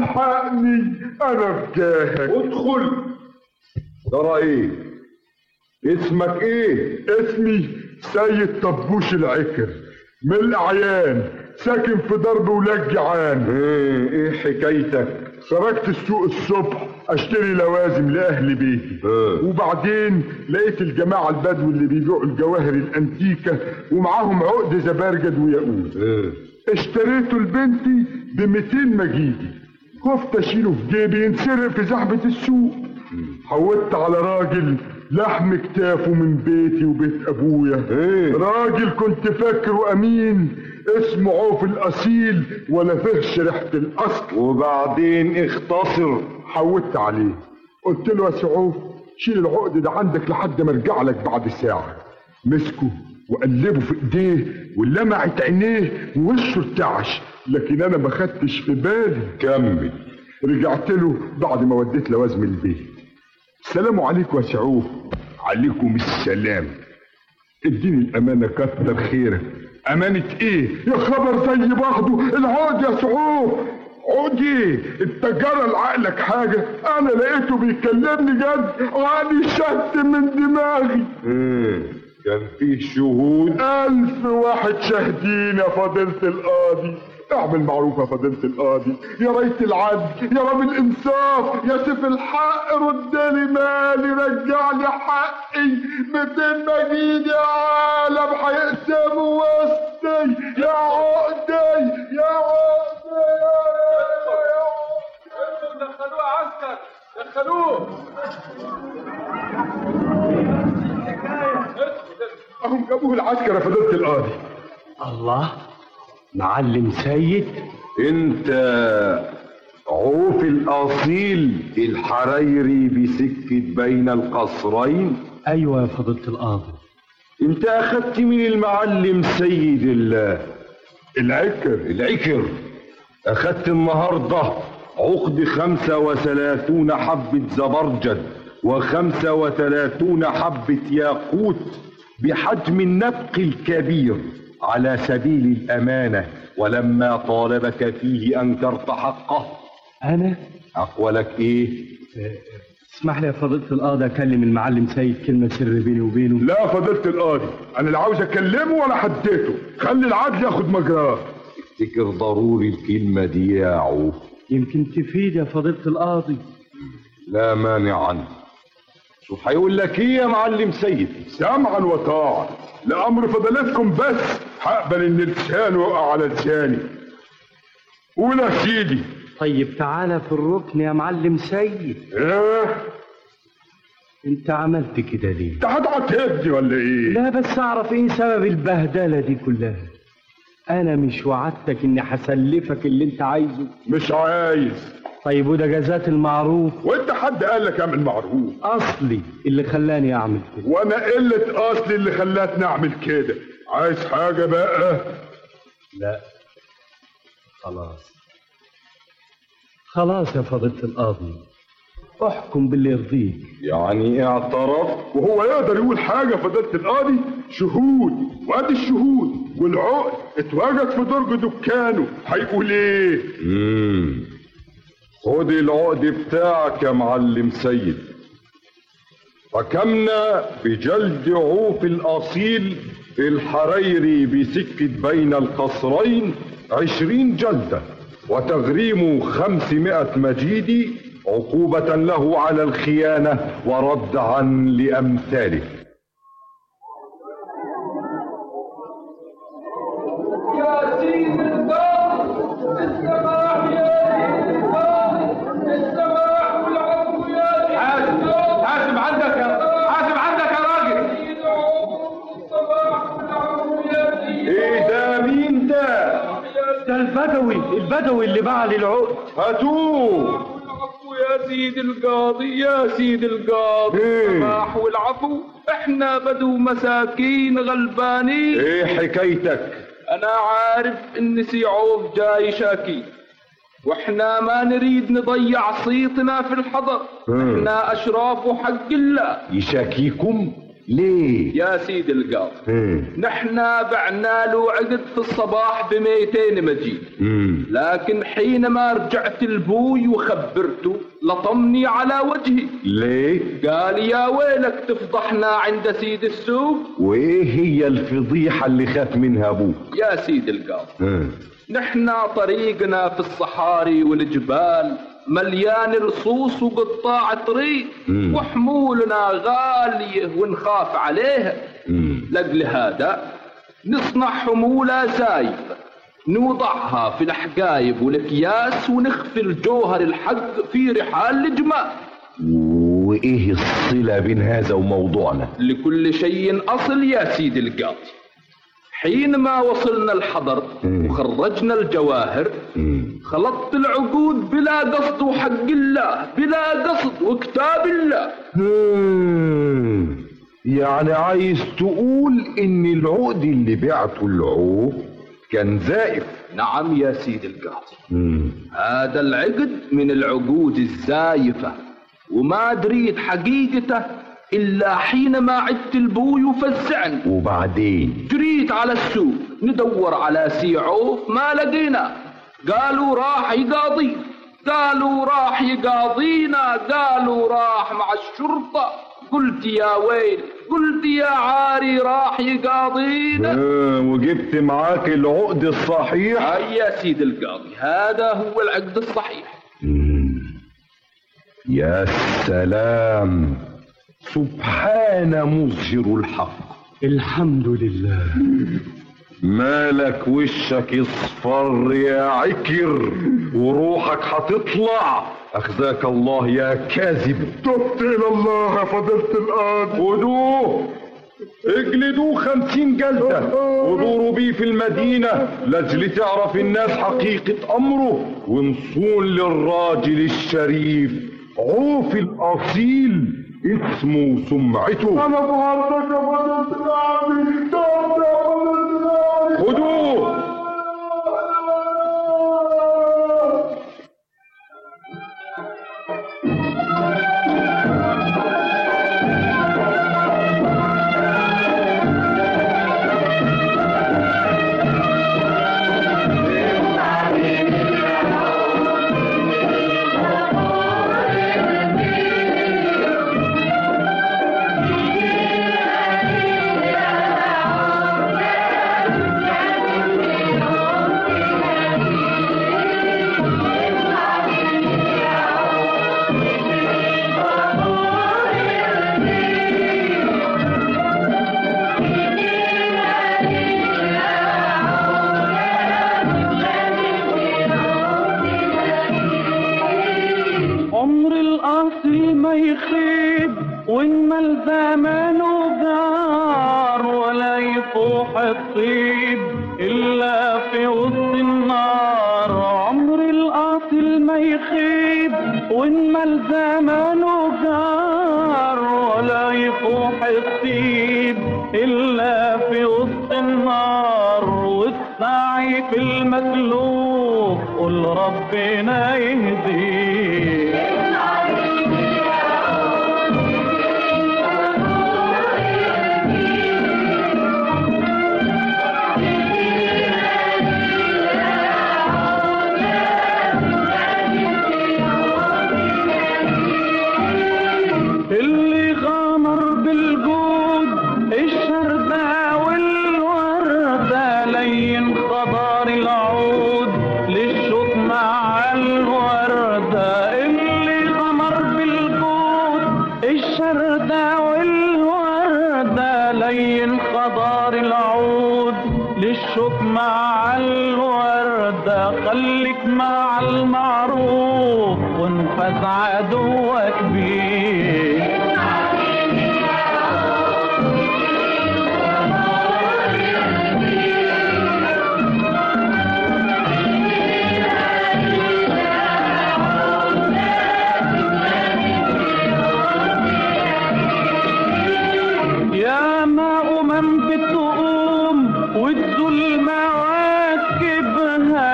[SPEAKER 18] الحقني انا بجاهك.
[SPEAKER 19] ادخل. ترى ايه اسمك؟ ايه
[SPEAKER 18] اسمي سيد طبوش العكر من الاعيان، ساكن في درب ولاد جعان.
[SPEAKER 19] ايه ايه حكايتك؟
[SPEAKER 18] خرجت السوق الصبح اشتري لوازم لاهل بيتي. اه. وبعدين لقيت الجماعه البدو اللي بيبيعوا الجواهر الانتيكه ومعاهم عقد زبرجد وياقوت. اه. اشتريته لبنتي ب مئتين مجيدي، خفت اشيله في جيبي ينسرق في زحمه السوق. حودت على راجل لحم كتافه من بيتي وبيت ابويا. ايه؟ راجل كنت فاكره امين اسمه عوف الاصيل ولا فيهش ريحه الاصل.
[SPEAKER 19] وبعدين اختصر.
[SPEAKER 18] حودت عليه قلت له يا سي عوف شيل العقد ده عندك لحد ما ارجع لك بعد ساعه. مسكه وقلبه في ايديه ولمعت عينيه ووشه ارتعش، لكن انا ما خدتش في بالي.
[SPEAKER 19] كمل.
[SPEAKER 18] رجعت له بعد ما وديت لوازم البيت. السلام عليكم يا سعوف. عليكم السلام. اديني الامانه كتر خيرك. امانه ايه يا خبر زي بعضه العقد يا سعوف. عقدي انت جرى لعقلك حاجه؟ انا لقيته بيكلمني جد وعقلي شت من دماغي.
[SPEAKER 19] امم كان فيه شهود؟
[SPEAKER 18] الف واحد شاهدين يا فضيله القاضي. اعمل معروف يا فضيلة القاضي، يا ريت العدل، يا رب الانصاف، يا سيف الحق ردلي مالي، رجع لي حقي. ميتين مجيد يا عالم هيقسموا وسطي. يا عقدي يا عقدي يا عقدي.
[SPEAKER 16] دخلوه عسكر، دخلوه.
[SPEAKER 18] اهم جابوه العسكر يا فضيلة القاضي.
[SPEAKER 6] الله، معلم سيد
[SPEAKER 19] انت عوف الاصيل الحريري بسكة بين القصرين؟
[SPEAKER 6] ايوه يا فضيلة القاضي.
[SPEAKER 19] انت اخدت من المعلم سيد الله
[SPEAKER 18] العكر
[SPEAKER 19] العكر اخدت النهارده عقد خمسة وثلاثون حبة زبرجد وخمسة وثلاثون حبة ياقوت بحجم النبق الكبير على سبيل الأمانة، ولما طالبك فيه أنكرت حقه.
[SPEAKER 6] أنا؟
[SPEAKER 19] أقولك إيه؟
[SPEAKER 6] اسمح لي يا فضيلة القاضي أكلم المعلم سيد كلمة سر بيني وبينه.
[SPEAKER 18] لا فضيلة القاضي، أنا لا عاوز أكلمه ولا حديته، خلي العدل ياخد مجراه.
[SPEAKER 19] افتكر ضروري الكلمة دي يا عوف،
[SPEAKER 6] يمكن تفيد يا فضيلة القاضي.
[SPEAKER 19] لا مانع عنه. شو هيقول لك ايه يا معلم سيد؟
[SPEAKER 18] سمعا وطاعة، لأمر فضيلتكم بس هقبل ان لسانه يقع على لساني. قول يا سيدي.
[SPEAKER 6] طيب تعالى في الركن يا معلم سيد.
[SPEAKER 18] ايه؟
[SPEAKER 6] انت عملت كده ليه؟
[SPEAKER 18] انت هتعاتبني ولا ايه؟
[SPEAKER 6] لا بس اعرف ايه سبب البهدلة دي كلها. انا مش وعدتك اني هسلفك اللي انت عايزه؟
[SPEAKER 18] مش عايز.
[SPEAKER 6] طيب وده جزات المعروف؟
[SPEAKER 18] وانت حد قال لك اعمل معروف؟
[SPEAKER 6] اصلي اللي خلاني اعمل كده.
[SPEAKER 18] وانا قلة اصلي اللي خلاتني اعمل كده. عايز حاجة بقى؟
[SPEAKER 6] لا خلاص خلاص يا فضيلة القاضي، احكم باللي يرضيك.
[SPEAKER 19] يعني اعترف؟
[SPEAKER 18] وهو يقدر يقول حاجة فضيلة القاضي؟ شهود، وادي الشهود والعقد اتوجد في درج دكانه، هيقول ايه؟
[SPEAKER 19] امم خد العقد بتاعك يا معلم سيد. حكمنا بجلد عوف الأصيل الحريري بسكة بين القصرين عشرين جلدة وتغريم خمسمائة مجيدي عقوبة له على الخيانة وردعا لأمثاله.
[SPEAKER 16] يا سيد القاضي السماح يا سيد القاضي السماح والعفو يا سيد القاضي. حاسب عندك يا حاسب عندك يا راجل. السماح والعفو يا سيد.
[SPEAKER 19] ايه ده؟ مين ده؟
[SPEAKER 6] ده البدوي البدوي اللي باع لي العقد.
[SPEAKER 19] هاتوه.
[SPEAKER 16] يا سيد القاضي يا سيد القاضي السماح والعفو، احنا بدو مساكين غلبانين.
[SPEAKER 19] ايه حكايتك؟
[SPEAKER 16] انا عارف ان سي عوف جاي شاكي، واحنا ما نريد نضيع صيتنا في الحضر. احنا اشراف حق الله.
[SPEAKER 19] يشاكيكم؟ ليه؟
[SPEAKER 15] يا سيدي القاضي نحنا بعنا له عقد في الصباح بميتين مجيد، لكن حينما رجعت لبوي وخبرته لطمني على وجهي.
[SPEAKER 19] ليه؟
[SPEAKER 15] قال يا ويلك تفضحنا عند سيد السوق.
[SPEAKER 19] وايه هي الفضيحة اللي خاف منها ابوك؟
[SPEAKER 15] يا سيدي القاضي نحنا طريقنا في الصحاري والجبال مليان رصوص وقطاع طريق، وحمولنا غالية ونخاف عليها. لأجل هذا نصنع حمولة زايفة نوضعها في الحقايب والأكياس ونخفي الجوهر الحق في رحال الجمال.
[SPEAKER 19] وايه الصلة بين هذا وموضوعنا؟
[SPEAKER 15] لكل شيء أصل يا سيدي القاضي. حينما وصلنا الحضر وخرجنا الجواهر خلطت العقود بلا قصد وحق الله بلا قصد وكتاب الله.
[SPEAKER 19] يعني عايز تقول ان العقد اللي بعته العوف كان زائف؟
[SPEAKER 15] نعم يا سيدي القاضي، هذا العقد من العقود الزايفة، وما دريت حقيقته إلا حينما عدت البوي وفزعني.
[SPEAKER 19] وبعدين
[SPEAKER 15] جريت على السوق ندور على سي عوف ما لقينا. قالوا راح يقاضي، قالوا راح يقاضينا، قالوا راح مع الشرطة. قلت يا ويل، قلت يا عاري راح يقاضينا.
[SPEAKER 19] اه وجبت معاك العقد الصحيح؟
[SPEAKER 15] اي يا سيد القاضي هذا هو العقد الصحيح.
[SPEAKER 19] يا سلام، سبحان مظهر الحق.
[SPEAKER 6] الحمد لله.
[SPEAKER 19] مالك وشك اصفر يا عكر وروحك هتطلع؟ اخزاك الله يا كاذب.
[SPEAKER 18] تبت الى الله يا فضيلة القاضي.
[SPEAKER 19] خدوه اجلدوه خمسين جلدة ودوروا بيه في المدينة لاجل تعرف الناس حقيقة امره ونصون للراجل الشريف عوف الاصيل اسمه وسمعته.
[SPEAKER 18] انا بحضرتك يا فضيلة القاضي. تبت يا فضيلة القاضي.
[SPEAKER 19] خدوه.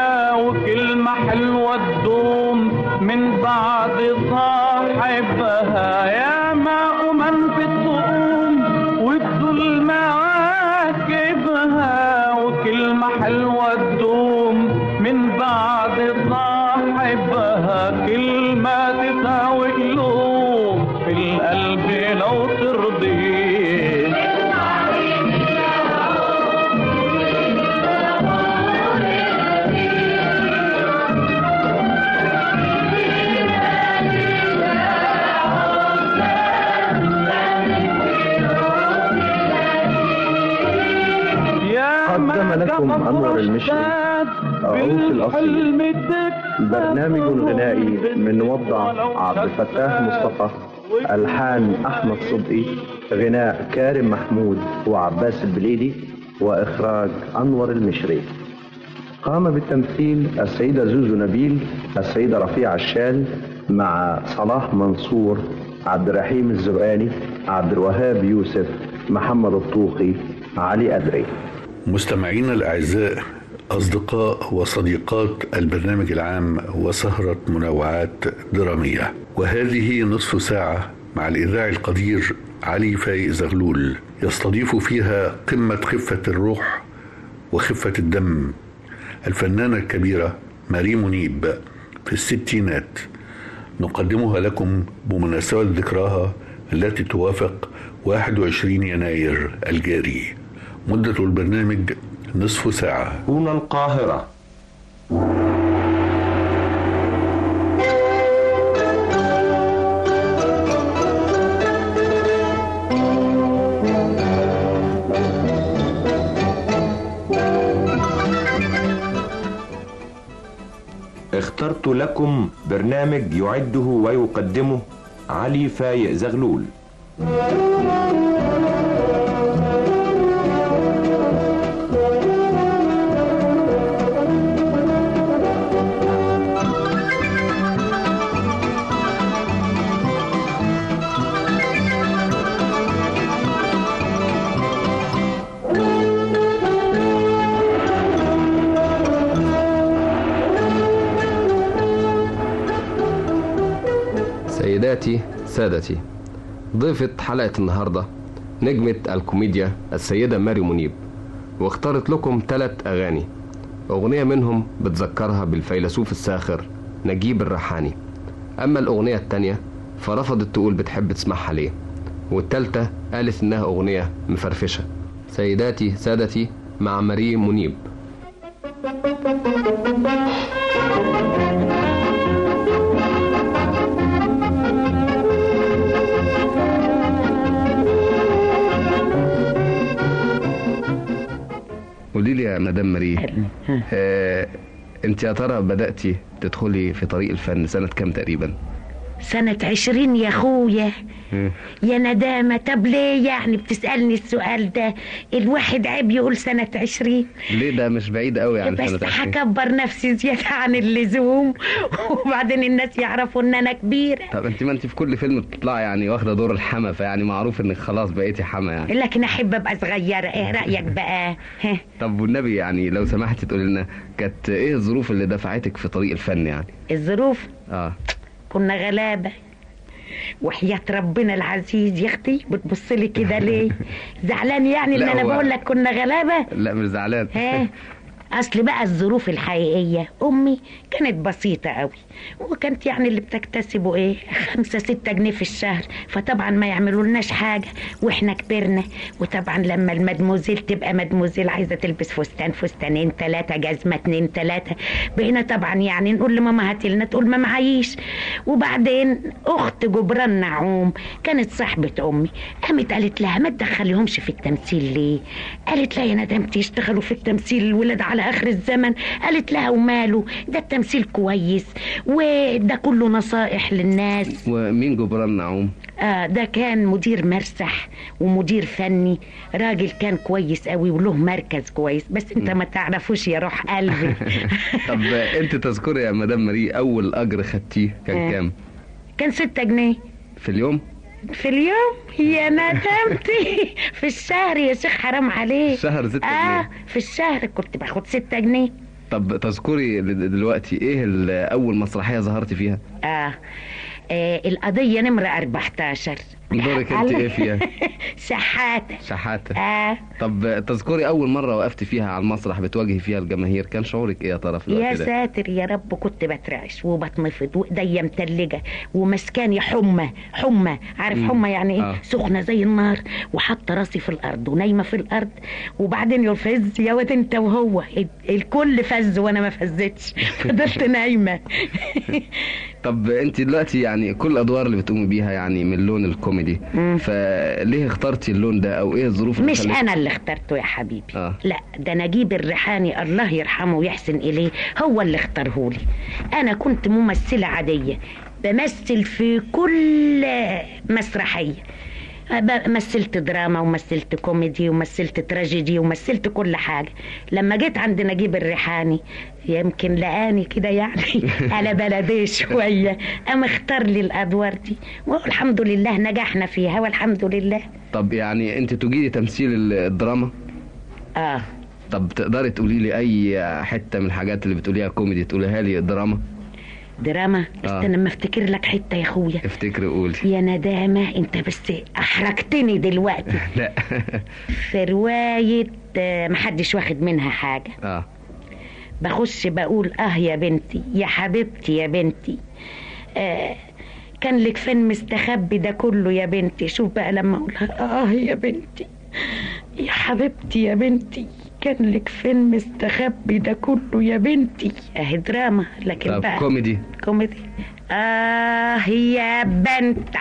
[SPEAKER 16] حلوة تدوم من بعد صاحبها. فيها كلمة تساوي قلوب في القلب لو ترضي.
[SPEAKER 6] قدم لكم أنور المشري عروس الأصيل، برنامج غنائي من وضع عبد الفتاح مصطفى، ألحان أحمد صدقي، غناء كارم محمود وعباس البليدي، وإخراج أنور المشري. قام بالتمثيل السيدة زوزو نبيل، السيدة رفيعة الشال، مع صلاح منصور، عبد الرحيم الزرقاني، عبد الوهاب يوسف، محمد الطوخي، علي أدري.
[SPEAKER 3] مستمعينا الأعزاء، أصدقاء وصديقات البرنامج العام وسهرة منوعات درامية، وهذه نصف ساعة مع الإذاعي القدير علي فايق زغلول، يستضيف فيها قمة خفة الروح وخفة الدم الفنانة الكبيرة ماري منيب في الستينات. نقدمها لكم بمناسبة ذكراها التي توافق واحد وعشرين يناير الجاري. مدة البرنامج نصف ساعة.
[SPEAKER 7] هنا القاهرة. اخترت لكم برنامج يعده ويقدمه علي فايق زغلول.
[SPEAKER 20] سيداتي سادتي، ضيفة حلقة النهاردة نجمة الكوميديا السيدة ماري منيب، واختارت لكم ثلاث أغاني. أغنية منهم بتذكرها بالفيلسوف الساخر نجيب الريحاني، أما الأغنية التانية فرفضت تقول بتحب تسمعها ليه، والتالتة قالت إنها أغنية مفرفشة. سيداتي سادتي مع ماري منيب. قولي لي يا مدام ماري، آه، انت يا ترى بدأتي تدخلي في طريق الفن سنة كام تقريبا؟
[SPEAKER 5] سنة عشرين يا اخويا. يا ندامة، طب ليه يعني بتسألني السؤال ده؟ الواحد عيب يقول سنة عشرين.
[SPEAKER 20] ليه؟ ده مش بعيد قوي يعني
[SPEAKER 5] بس
[SPEAKER 20] سنة عشرين.
[SPEAKER 5] هكبر نفسي زيادة عن اللزوم وبعدين الناس يعرفوا ان انا كبيرة.
[SPEAKER 20] طب انت ما انت في كل فيلم بتطلعي يعني واخدة دور الحما، فيعني معروف انك خلاص بقيتي حما يعني.
[SPEAKER 5] لكن احب ابقى صغيرة. ايه رأيك بقى؟ ها.
[SPEAKER 20] طب والنبي يعني لو سمحتي تقولي لنا كانت ايه الظروف اللي دفعتك في طريق الفن يعني؟
[SPEAKER 5] الظروف؟
[SPEAKER 20] اه
[SPEAKER 5] كنا غلابة، وحياة ربنا العزيز. يا اختي بتبصلي كده ليه؟ زعلان يعني ان انا بقول لك كنا غلابة؟
[SPEAKER 20] لا مش زعلان.
[SPEAKER 5] ها، اصل بقى الظروف الحقيقية امي كانت بسيطة قوي، وكانت يعني اللي بتكتسبه ايه خمسة ستة جنيه في الشهر، فطبعا ما يعملوا لناش حاجة واحنا كبرنا. وطبعا لما المدموزيل تبقى مدموزيل عايزة تلبس فستان فستانين ثلاثة، جزمة اتنين ثلاثة، بقينا طبعا يعني نقول لماما هاتي لنا، تقول ما معيش. وبعدين اخت جبران نعوم كانت صاحبة امي، قامت قالت لها ما تدخليهمش في التمثيل ليه؟ قالت لها يا ندمتي يشتغلوا في التمثيل الولاد على اخر الزمن. قالت لها وماله، ده التمثيل كويس وده كله نصائح للناس.
[SPEAKER 20] ومين جبران نعوم؟
[SPEAKER 5] آه ده كان مدير مرسح ومدير فني، راجل كان كويس قوي وله مركز كويس، بس انت ما تعرفوش يا روح قلبي.
[SPEAKER 20] طب انت تذكري يا مدام ماري اول اجر خدتيه كان آه. كام؟
[SPEAKER 5] كان ستة جنيه
[SPEAKER 20] في اليوم.
[SPEAKER 5] في اليوم يا ندمتي. في الشهر يا شيخ حرام عليك.
[SPEAKER 20] الشهر ستة
[SPEAKER 5] آه
[SPEAKER 20] جنيه؟
[SPEAKER 5] في الشهر كنت باخد ستة جنيه.
[SPEAKER 20] طب تذكري دلوقتي ايه اول مسرحية ظهرتي فيها؟
[SPEAKER 5] آه, اه القضية نمرة أربعتاشر
[SPEAKER 20] دورك انت ايه فيها؟
[SPEAKER 5] شحاتة.
[SPEAKER 20] شحاتة.
[SPEAKER 5] اه.
[SPEAKER 20] طب تذكري اول مرة وقفت فيها على المسرح بتواجهي فيها الجماهير، كان شعورك ايه يا ترى في الوقت
[SPEAKER 5] يا
[SPEAKER 20] ده؟
[SPEAKER 5] ساتر يا رب، كنت بترعش وبتنفض وايديا متلجة ومسكاني حمى حمى عارف
[SPEAKER 20] مم.
[SPEAKER 5] حمى يعني ايه؟
[SPEAKER 20] آه.
[SPEAKER 5] سخنة زي النار، وحاطة راسي في الارض ونايمة في الارض، وبعدين يفز يا واد انت وهو الكل فز وانا ما فزتش فضلت نايمة.
[SPEAKER 20] طب انت دلوقتي يعني كل الادوار اللي بتقومي بيها يعني من اللون الكوميدي،
[SPEAKER 5] مم.
[SPEAKER 20] فليه اخترتي اللون ده او ايه الظروف اللي
[SPEAKER 5] مش
[SPEAKER 20] خلت-
[SPEAKER 5] انا اللي اخترته يا حبيبي.
[SPEAKER 20] آه.
[SPEAKER 5] لا، ده نجيب الريحاني الله يرحمه ويحسن اليه هو اللي اختارهولي. انا كنت ممثلة عادية بمثل في كل مسرحية، ب- مثلت دراما ومثلت كوميدي ومثلت تراجيدي ومثلت كل حاجة. لما جيت عند نجيب الريحاني يمكن لقاني كده يعني على بلدي شوية، قام اختار لي الأدوار دي والحمد لله نجحنا فيها والحمد لله.
[SPEAKER 20] طب يعني انت تجيدي تمثيل الدراما؟
[SPEAKER 5] اه.
[SPEAKER 20] طب تقدري تقولي لي اي حتة من الحاجات اللي بتقوليها كوميدي تقوليها لي دراما؟
[SPEAKER 5] دراما؟
[SPEAKER 20] آه.
[SPEAKER 5] استنى ما افتكر لك حتة يا اخويا.
[SPEAKER 20] افتكري قولي.
[SPEAKER 5] يا ندامة انت بس احرجتني دلوقتي.
[SPEAKER 20] لا.
[SPEAKER 5] في رواية آه، محدش واخد منها حاجة.
[SPEAKER 20] اه.
[SPEAKER 5] بخش بقول اه يا بنتي يا حبيبتي يا بنتي، آه كان لك فين مستخبي ده كله يا بنتي. شوف بقى لما اقولها اه يا بنتي يا حبيبتي يا بنتي، كان لك فين مستخبي ده كله يا بنتي. اهي دراما. لكن
[SPEAKER 20] طب
[SPEAKER 5] بقى
[SPEAKER 20] كوميدي؟
[SPEAKER 5] كوميدي اه يا بنت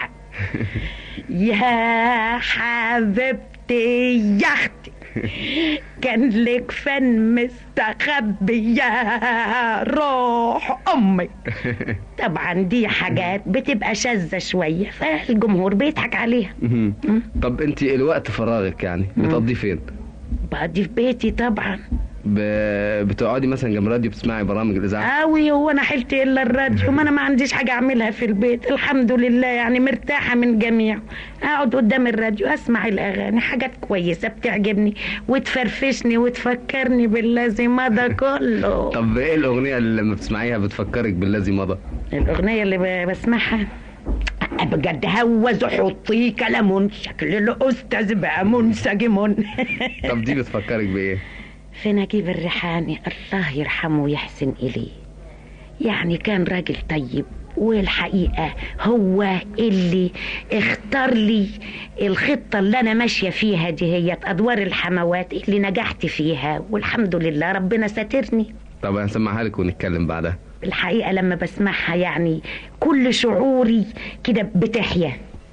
[SPEAKER 5] يا حبيبتي يا اختي، كان لك فن مستخبي يا روح امي. طبعا دي حاجات بتبقى شاذة شوية فالجمهور بيضحك عليها.
[SPEAKER 20] مهم. طب انت الوقت فراغك يعني بتقضيه فين؟
[SPEAKER 5] بقضي في بيتي طبعا.
[SPEAKER 20] ب... بتقعدي مثلا جنب راديو بتسمعي برامج الاذاعه؟
[SPEAKER 5] قوي. هو انا حلت الا الراديو؟ ما انا ما عنديش حاجه اعملها في البيت الحمد لله، يعني مرتاحه من جميع. اقعد قدام الراديو اسمع الاغاني، حاجات كويسه بتعجبني وتفرفشني وتفكرني بالذي مضى كله.
[SPEAKER 20] طب ايه الاغنيه اللي لما بتسمعيها بتفكرك بالذي مضى؟
[SPEAKER 5] الاغنيه اللي ب- بسمعها بجد هوز حطي كلام شكل الاستاذ بقى منسجم.
[SPEAKER 20] طب دي بتفكرك بايه؟
[SPEAKER 5] في نجيب الريحاني الله يرحمه ويحسن إليه، يعني كان راجل طيب، والحقيقة هو اللي اختار لي الخطة اللي أنا ماشية فيها دي، هي أدوار الحموات اللي نجحت فيها والحمد لله ربنا ساترني.
[SPEAKER 20] طب هنسمعها لك ونتكلم بعدها.
[SPEAKER 5] الحقيقة لما بسمعها يعني كل شعوري كده بتحيا.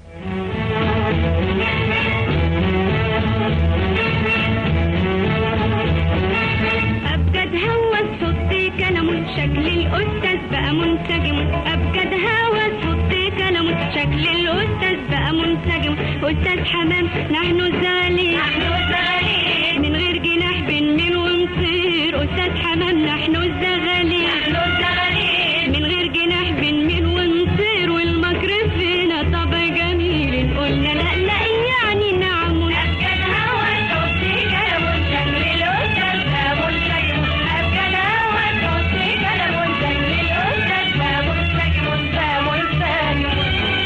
[SPEAKER 21] أبجد هوس حطي كلام شكل الأستاذ بقى منسجم، أبجد هوس حطي كلام شكل الأستاذ بقى منسجم. أستاذ حمام نحن الزغالين، نحن الزغالين من غير جناح بنميل ونطير. أستاذ حمام نحن الزغالين، نحن الزغالين من غير جناح بنميل ونطير. والمكر فينا طبع جميل، قلنا لا لا يعني نعم. أبجد هوس حطي كلام شكل الأستاذ بقى منسجم، أبجد هوس حطي كلام شكل الأستاذ بقى منسجم بقى منسجم.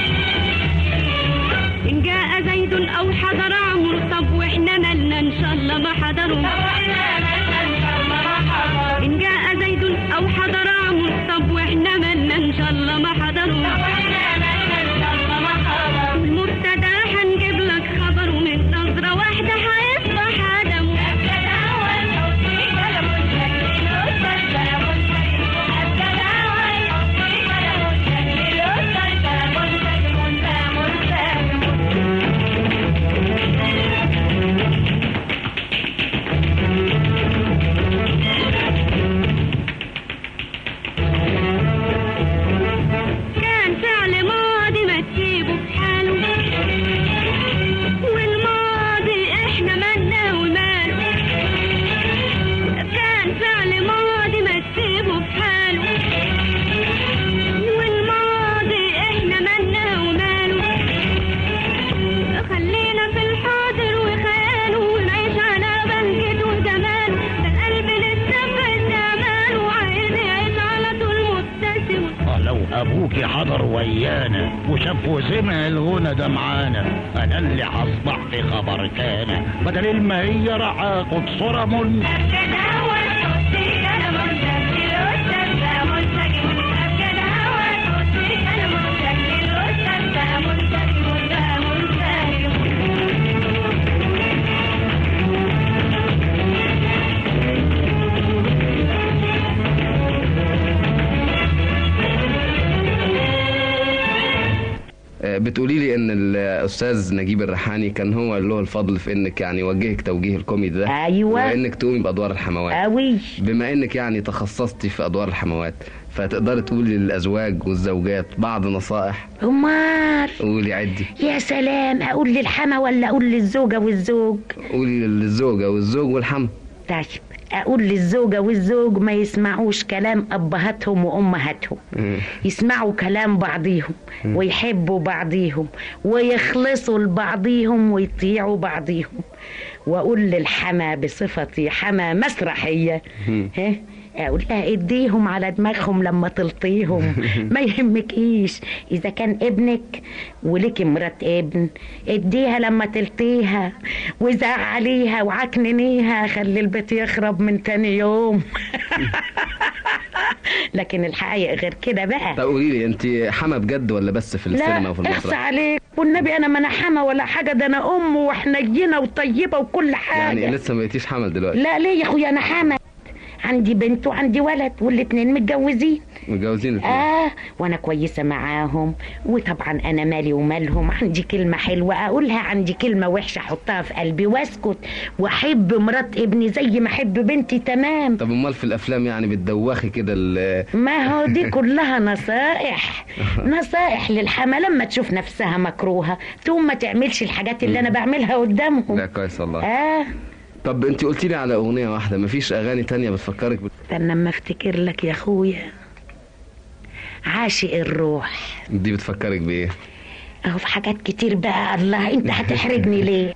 [SPEAKER 21] إن جاء زيد أو حضر عمرو، طب وإحنا مالنا إن شاء الله ما حضروا. إن جاء زيد أو حضر عمرو، طب وإحنا مالنا إن شاء الله ما حضروا. المبتدا هنجيب لك خبر، ومن نظرة واحدة هيصبح عدم. كان فعلا
[SPEAKER 1] ابوكي حضر ويانا وشاف وسمع الغنى ده معانا، انا اللي هصبح في خبر كان بدل ما هي راح اخد صورة من
[SPEAKER 20] بتقولي لي ان الاستاذ نجيب الريحاني كان هو اللي له الفضل في انك يعني وجهك توجيه الكوميدي ده.
[SPEAKER 5] ايوه،
[SPEAKER 20] وانك تقومي بادوار الحموات
[SPEAKER 5] قوي.
[SPEAKER 20] بما انك يعني تخصصتي في ادوار الحموات، فتقدري تقولي للازواج والزوجات بعض نصائح؟
[SPEAKER 5] امال
[SPEAKER 20] قولي عدي.
[SPEAKER 5] يا سلام، اقول للحما ولا اقول للزوجه والزوج؟
[SPEAKER 20] قولي للزوجه والزوج والحما.
[SPEAKER 5] طيب، اقول للزوجة والزوج ما يسمعوش كلام ابهاتهم وامهاتهم، يسمعوا كلام بعضيهم ويحبوا بعضيهم ويخلصوا لبعضيهم ويطيعوا بعضيهم. واقول للحما بصفتي حما مسرحية، ها اقول لها اديهم على دماغهم لما تلطيهم، ما يهمكيش اذا كان ابنك ولك مرات ابن، اديها لما تلطيها وزعليها وعكننيها، خلي البيت يخرب من تاني يوم. لكن الحقيقة غير كده بقى.
[SPEAKER 20] طب قولي لي، انت حما بجد ولا بس في السينما وفي المسرح؟
[SPEAKER 5] لا اخص عليك والنبي، انا ما انا حما ولا حاجه، ده انا ام وحنينه وطيبه وكل حاجه.
[SPEAKER 20] يعني لسه ما بقيتيش حما دلوقتي؟
[SPEAKER 5] لا ليه يا اخويا، انا حما، عندي بنت وعندي ولد والاتنين متجوزين.
[SPEAKER 20] متجوزين الاثنين؟
[SPEAKER 5] اه، وانا كويسه معاهم، وطبعا انا مالي ومالهم. عندي كلمه حلوه اقولها، عندي كلمه وحشه احطها في قلبي واسكت، واحب مرات ابني زي ما احب بنتي. تمام.
[SPEAKER 20] طب امال في الافلام يعني بتدوخي كده؟
[SPEAKER 5] ما هو دي كلها نصائح. نصائح للحما لما تشوف نفسها مكروهه تقوم ما تعملش الحاجات اللي انا بعملها قدامهم.
[SPEAKER 20] لا كويس والله.
[SPEAKER 5] اه.
[SPEAKER 20] طب انت قلتي لي على اغنيه واحده، مفيش اغاني تانية بتفكرك بت...
[SPEAKER 5] استنى اما افتكر لك يا اخويا. عاشق الروح
[SPEAKER 20] دي بتفكرك بايه؟
[SPEAKER 5] اهو في حاجات كتير بقى. الله، انت هتحرجني ليه؟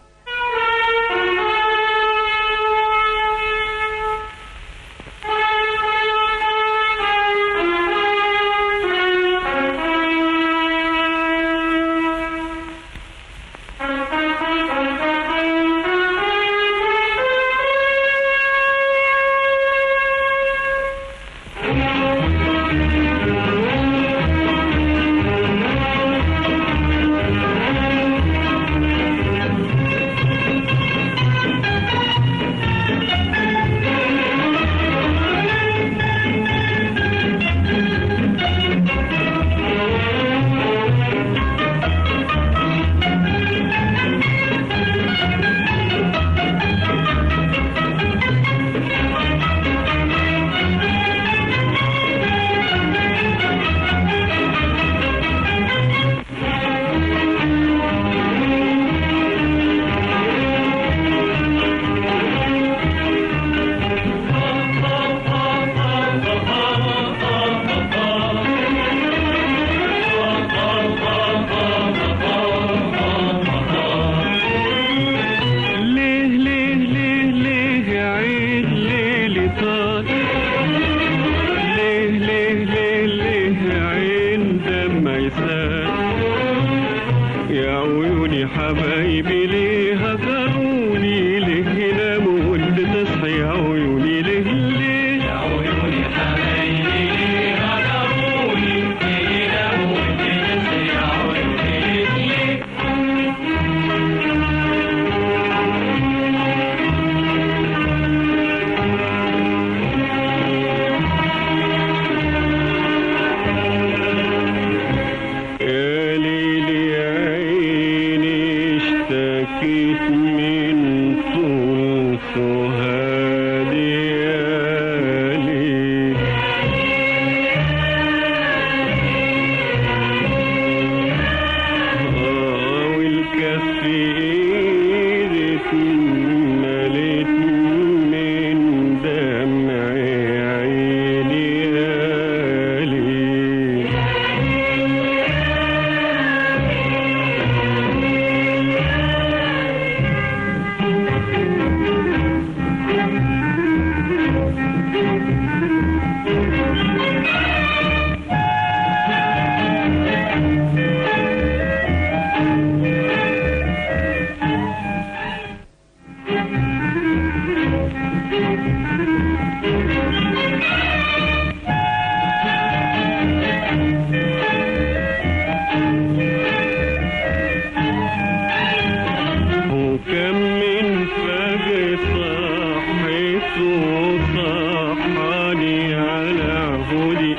[SPEAKER 2] صبراني على عهودي،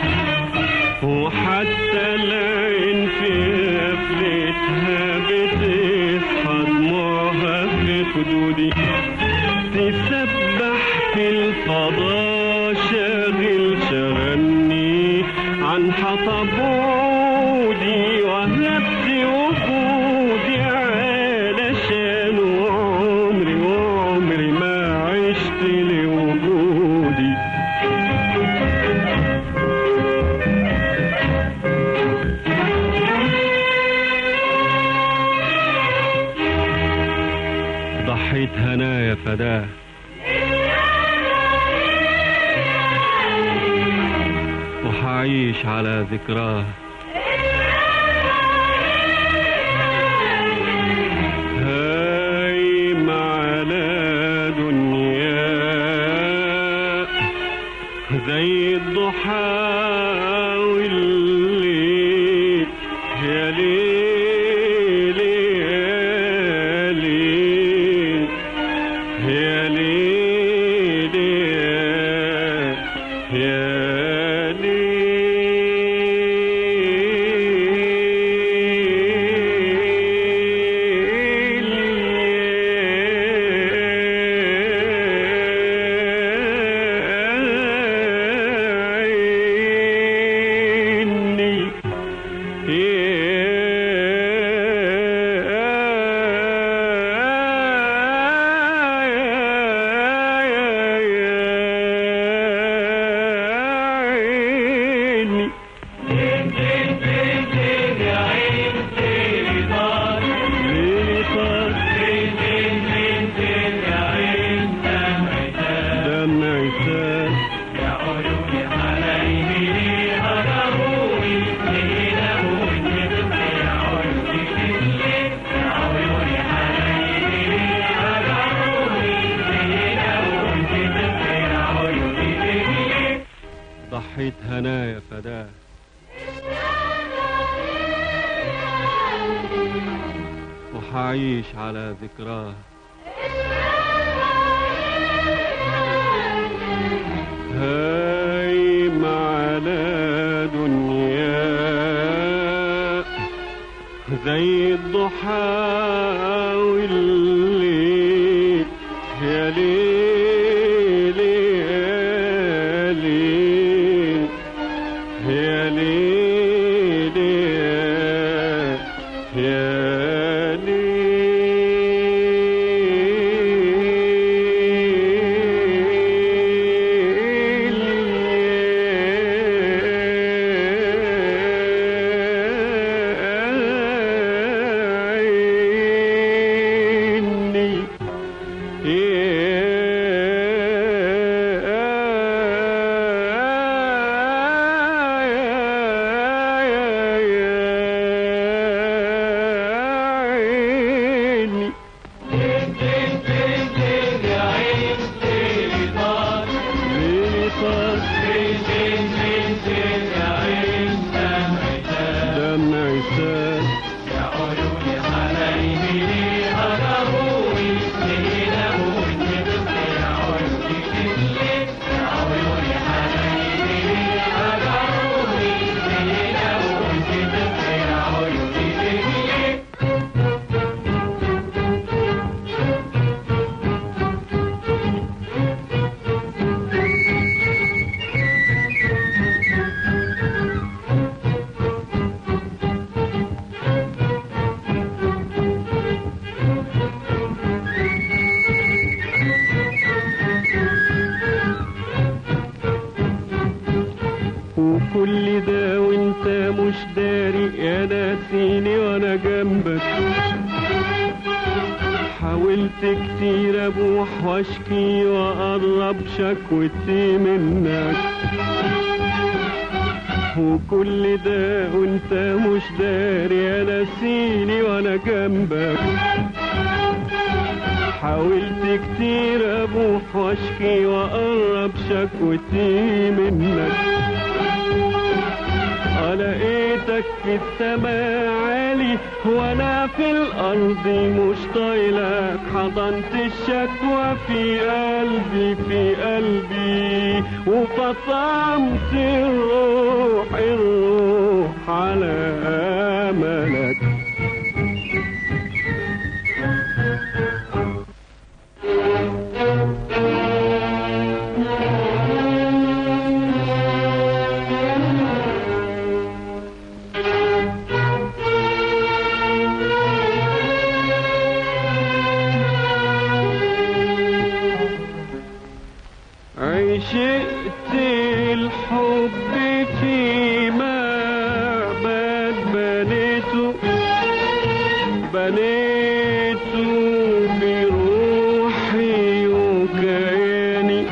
[SPEAKER 2] وحتى العين في قفلتها بتصحى دموعها في خدودي، تسبح في الفضاء شاغل شغلني عن حطب عودي، وهبت وجودي علشان عمري وعمري ما عشت لوجودي. ضحيت هنايا فداه وحعيش على ذكراه، هايم على دنيا زي الضحى والليل، يا ليل يا ليل يا ليل يا ضحيت هنايا فداه وحعيش على ذكراه، هايم على دنيا زي الضحى والليل، يا ليل يا ليل يا ليل يا ليل وكل ده وانت مش داري يا ناسيني وانا جنبك، حاولت كتير ابوح واشكي واقرب شكوتي منك، وكل ده وانت مش داري يا ناسيني وانا جنبك، حاولت كتير ابوح واشكي واقرب شكوتي منك، لقيتك في السماء عالي وانا في الارض مش طايلك حضنت الشكوى في قلبي في قلبي وفطمت الروح الروح على أملك. عشقت الحب في معبد بنيته بنيته بروحي وكياني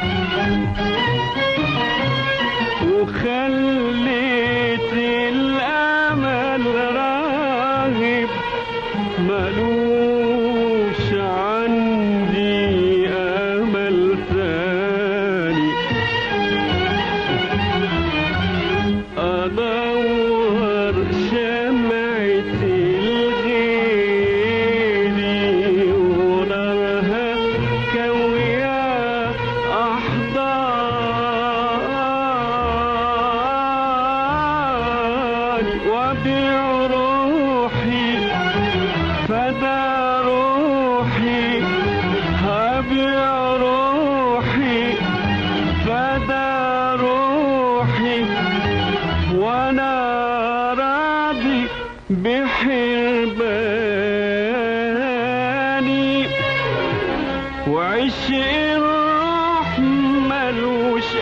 [SPEAKER 2] وخليت الأمل راغب ملوش عندي أمل تاني أدور شمعة الغيري ونارها كوية أحضاني وأبيع روحي فدا روحي هبيع روحي فدا روحي وانا راضي بحرباني وعشق الروح ملوش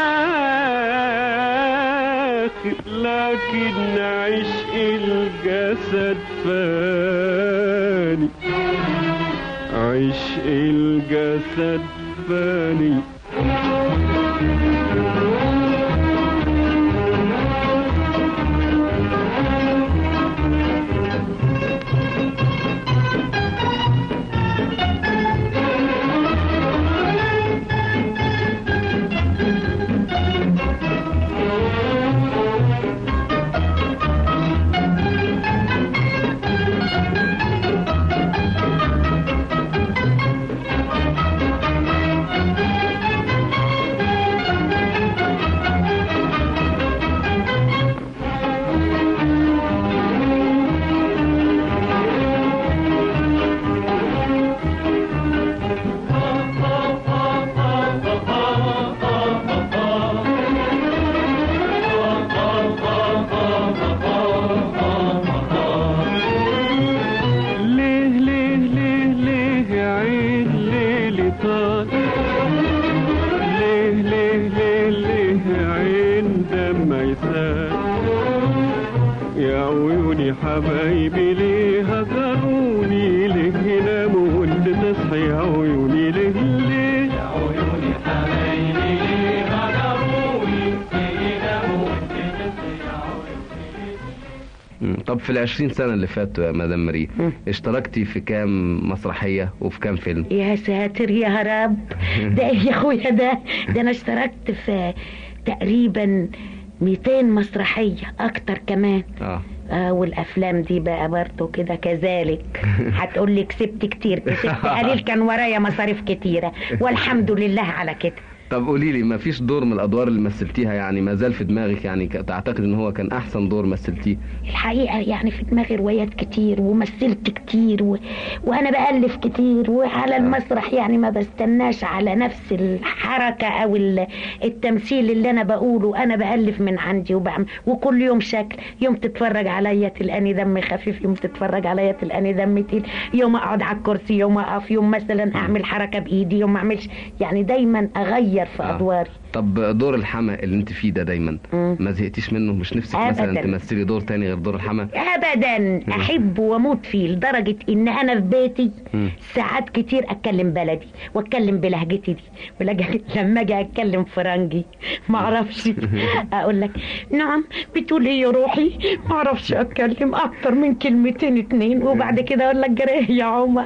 [SPEAKER 2] آخر لكن عشق الجسد فاني عشق الجسد فاني. حبايبي ليه هجروني ليه ناموا وانت تصحي يا عيوني ليه ليه يا عيوني حبايبي ليه هجروني ليه ناموا وانت تصحي يا
[SPEAKER 20] عيوني. طب في العشرين سنة اللي فاتوا يا مدام ماري اشتركتي في كام مسرحية وفي كام فيلم؟
[SPEAKER 5] يا ساتر يا رب ده ايه يا اخويا ده ده انا اشتركت في تقريبا مئتين مسرحية اكتر كمان. اه اه والافلام دي بقى برضو كده كذلك. هتقول لي كسبت كتير كسبت قليل كان ورايا مصاريف كتيرة والحمد لله على كده.
[SPEAKER 20] طب قولي لي ما فيش دور من الادوار اللي مثلتيها يعني ما زال في دماغك يعني تعتقد ان هو كان احسن دور مثلتيه؟
[SPEAKER 5] الحقيقه يعني في دماغي روايات كتير ومثلت كتير و... وانا بألف كتير وعلى المسرح يعني ما بستناش على نفس الحركه او التمثيل اللي انا بقوله. انا بألف من عندي وبعمل وكل يوم شكل. يوم تتفرج عليا تلقاني دمي خفيف، يوم تتفرج عليا تلقاني دمي تقيل، يوم اقعد على الكرسي، يوم اقف، يوم مثلا اعمل حركه بايدي، يوم ما اعملش، يعني دايما اغير في آه. ادواري.
[SPEAKER 20] طب دور الحما اللي انت فيه ده دايما مم. ما زهقتيش منه؟ مش نفسك أبداً. مثلا تمثلي دور تاني غير دور الحما؟
[SPEAKER 5] ابدا، احبه واموت فيه لدرجه ان انا في بيتي مم. ساعات كتير اتكلم بلدي واتكلم بلهجتي دي، ولما اجي اتكلم فرنجي ما اعرفش اقول لك نعم بتقول ايه يا روحي، ما اعرفش اتكلم اكتر من كلمتين اتنين وبعد كده اقول لك جريه يا عمر.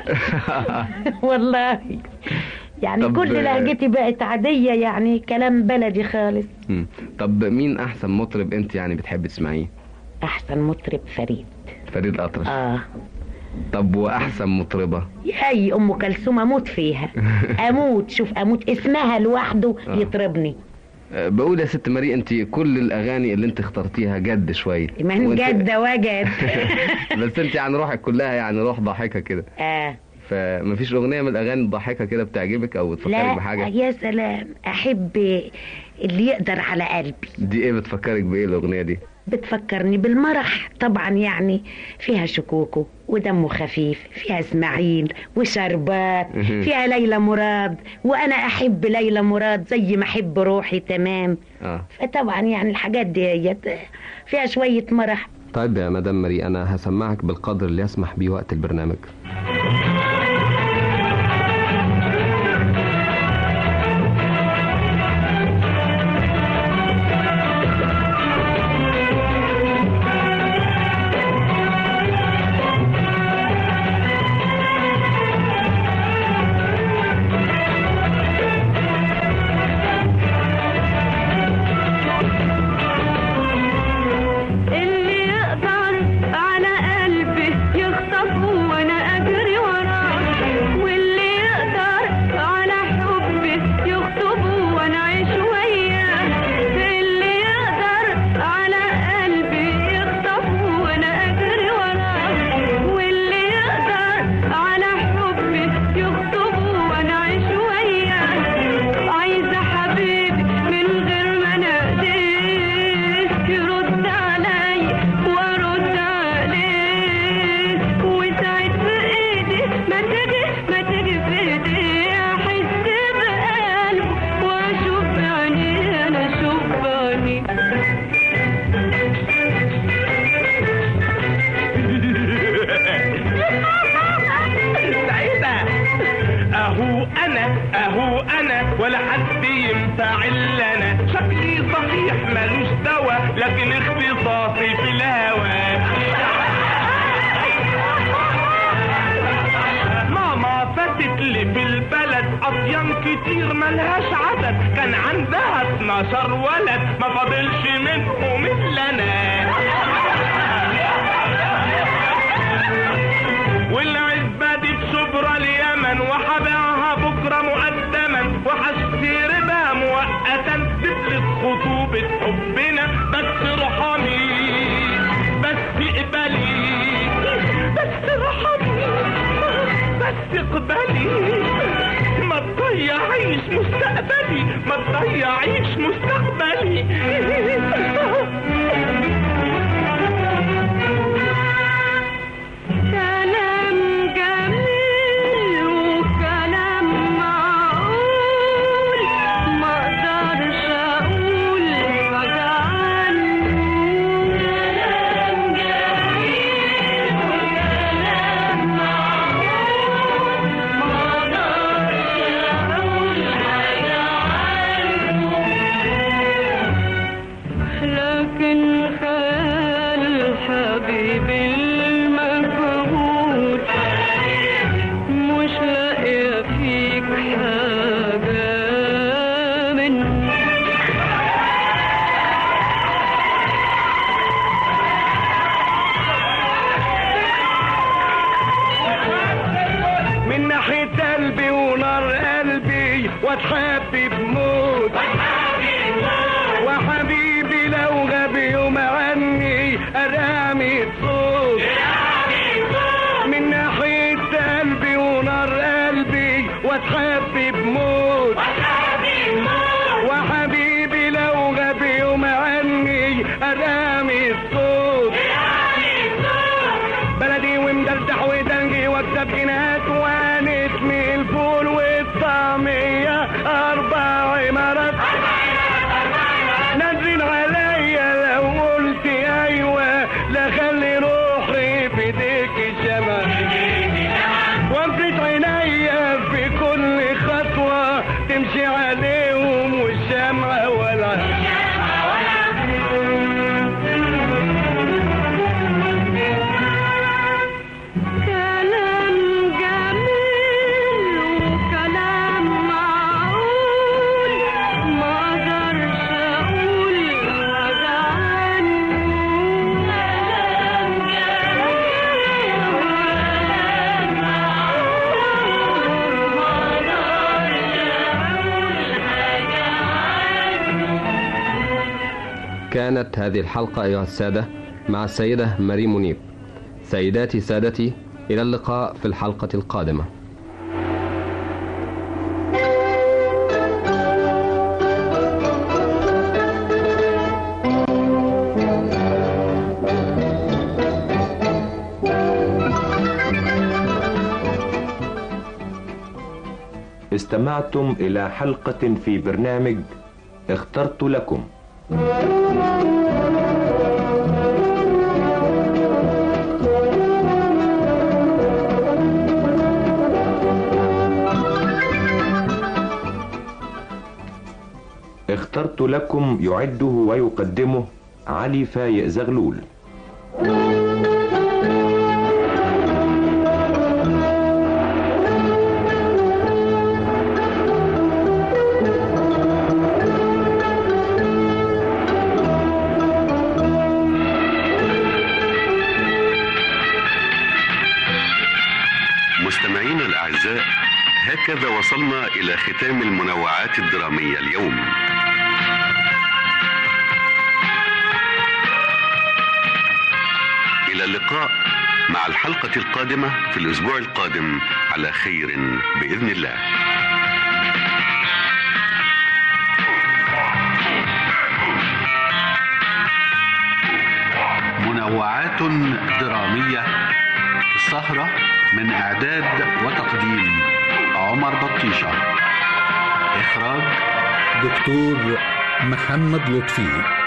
[SPEAKER 5] والله يعني كل لهجتي بقت عادية، يعني كلام بلدي خالص.
[SPEAKER 20] مم. طب مين احسن مطرب انت يعني بتحبي تسمعيه؟
[SPEAKER 5] احسن مطرب فريد
[SPEAKER 20] فريد الأطرش.
[SPEAKER 5] اه
[SPEAKER 20] طب واحسن مطربه؟
[SPEAKER 5] ياي ام كلثوم اموت فيها. اموت، شوف اموت اسمها لوحده يطربني.
[SPEAKER 20] بقول يا ست ماري، انت كل الاغاني اللي انت اخترتيها جد شويه.
[SPEAKER 5] من وانت... جد وجد.
[SPEAKER 20] بس انت يعني روحك كلها يعني روح ضاحكه كده.
[SPEAKER 5] اه
[SPEAKER 20] فمفيش اغنيه من الاغاني الضاحكه كده بتعجبك او تفكرك بحاجه؟
[SPEAKER 5] لا يا سلام، احب اللي يقدر على قلبي.
[SPEAKER 20] دي ايه بتفكرك بايه الاغنيه دي؟
[SPEAKER 5] بتفكرني بالمرح طبعا، يعني فيها شكوكو ودمه خفيف، فيها اسماعيل وشربات، فيها ليلى مراد، وانا احب ليلى مراد زي ما احب روحي تمام.
[SPEAKER 20] اه
[SPEAKER 5] فطبعا يعني الحاجات دي فيها شويه مرح.
[SPEAKER 20] طيب يا مدام ماري، انا هسمعك بالقدر اللي يسمح بيه وقت البرنامج. كانت هذه الحلقة أيها السادة مع السيدة ماري منيب. سيداتي سادتي، إلى اللقاء في الحلقة القادمة.
[SPEAKER 8] استمعتم إلى حلقة في برنامج اخترت لكم. اخترت لكم يعده ويقدمه علي فايق زغلول.
[SPEAKER 22] مستمعينا الأعزاء، هكذا وصلنا إلى ختام المنوعات الدرامية اليوم. إلى اللقاء مع الحلقة القادمة في الأسبوع القادم على خير بإذن الله.
[SPEAKER 3] منوعات درامية، السهرة من إعداد وتقديم عمر بطيشة، إخراج
[SPEAKER 23] دكتور محمد لطفي.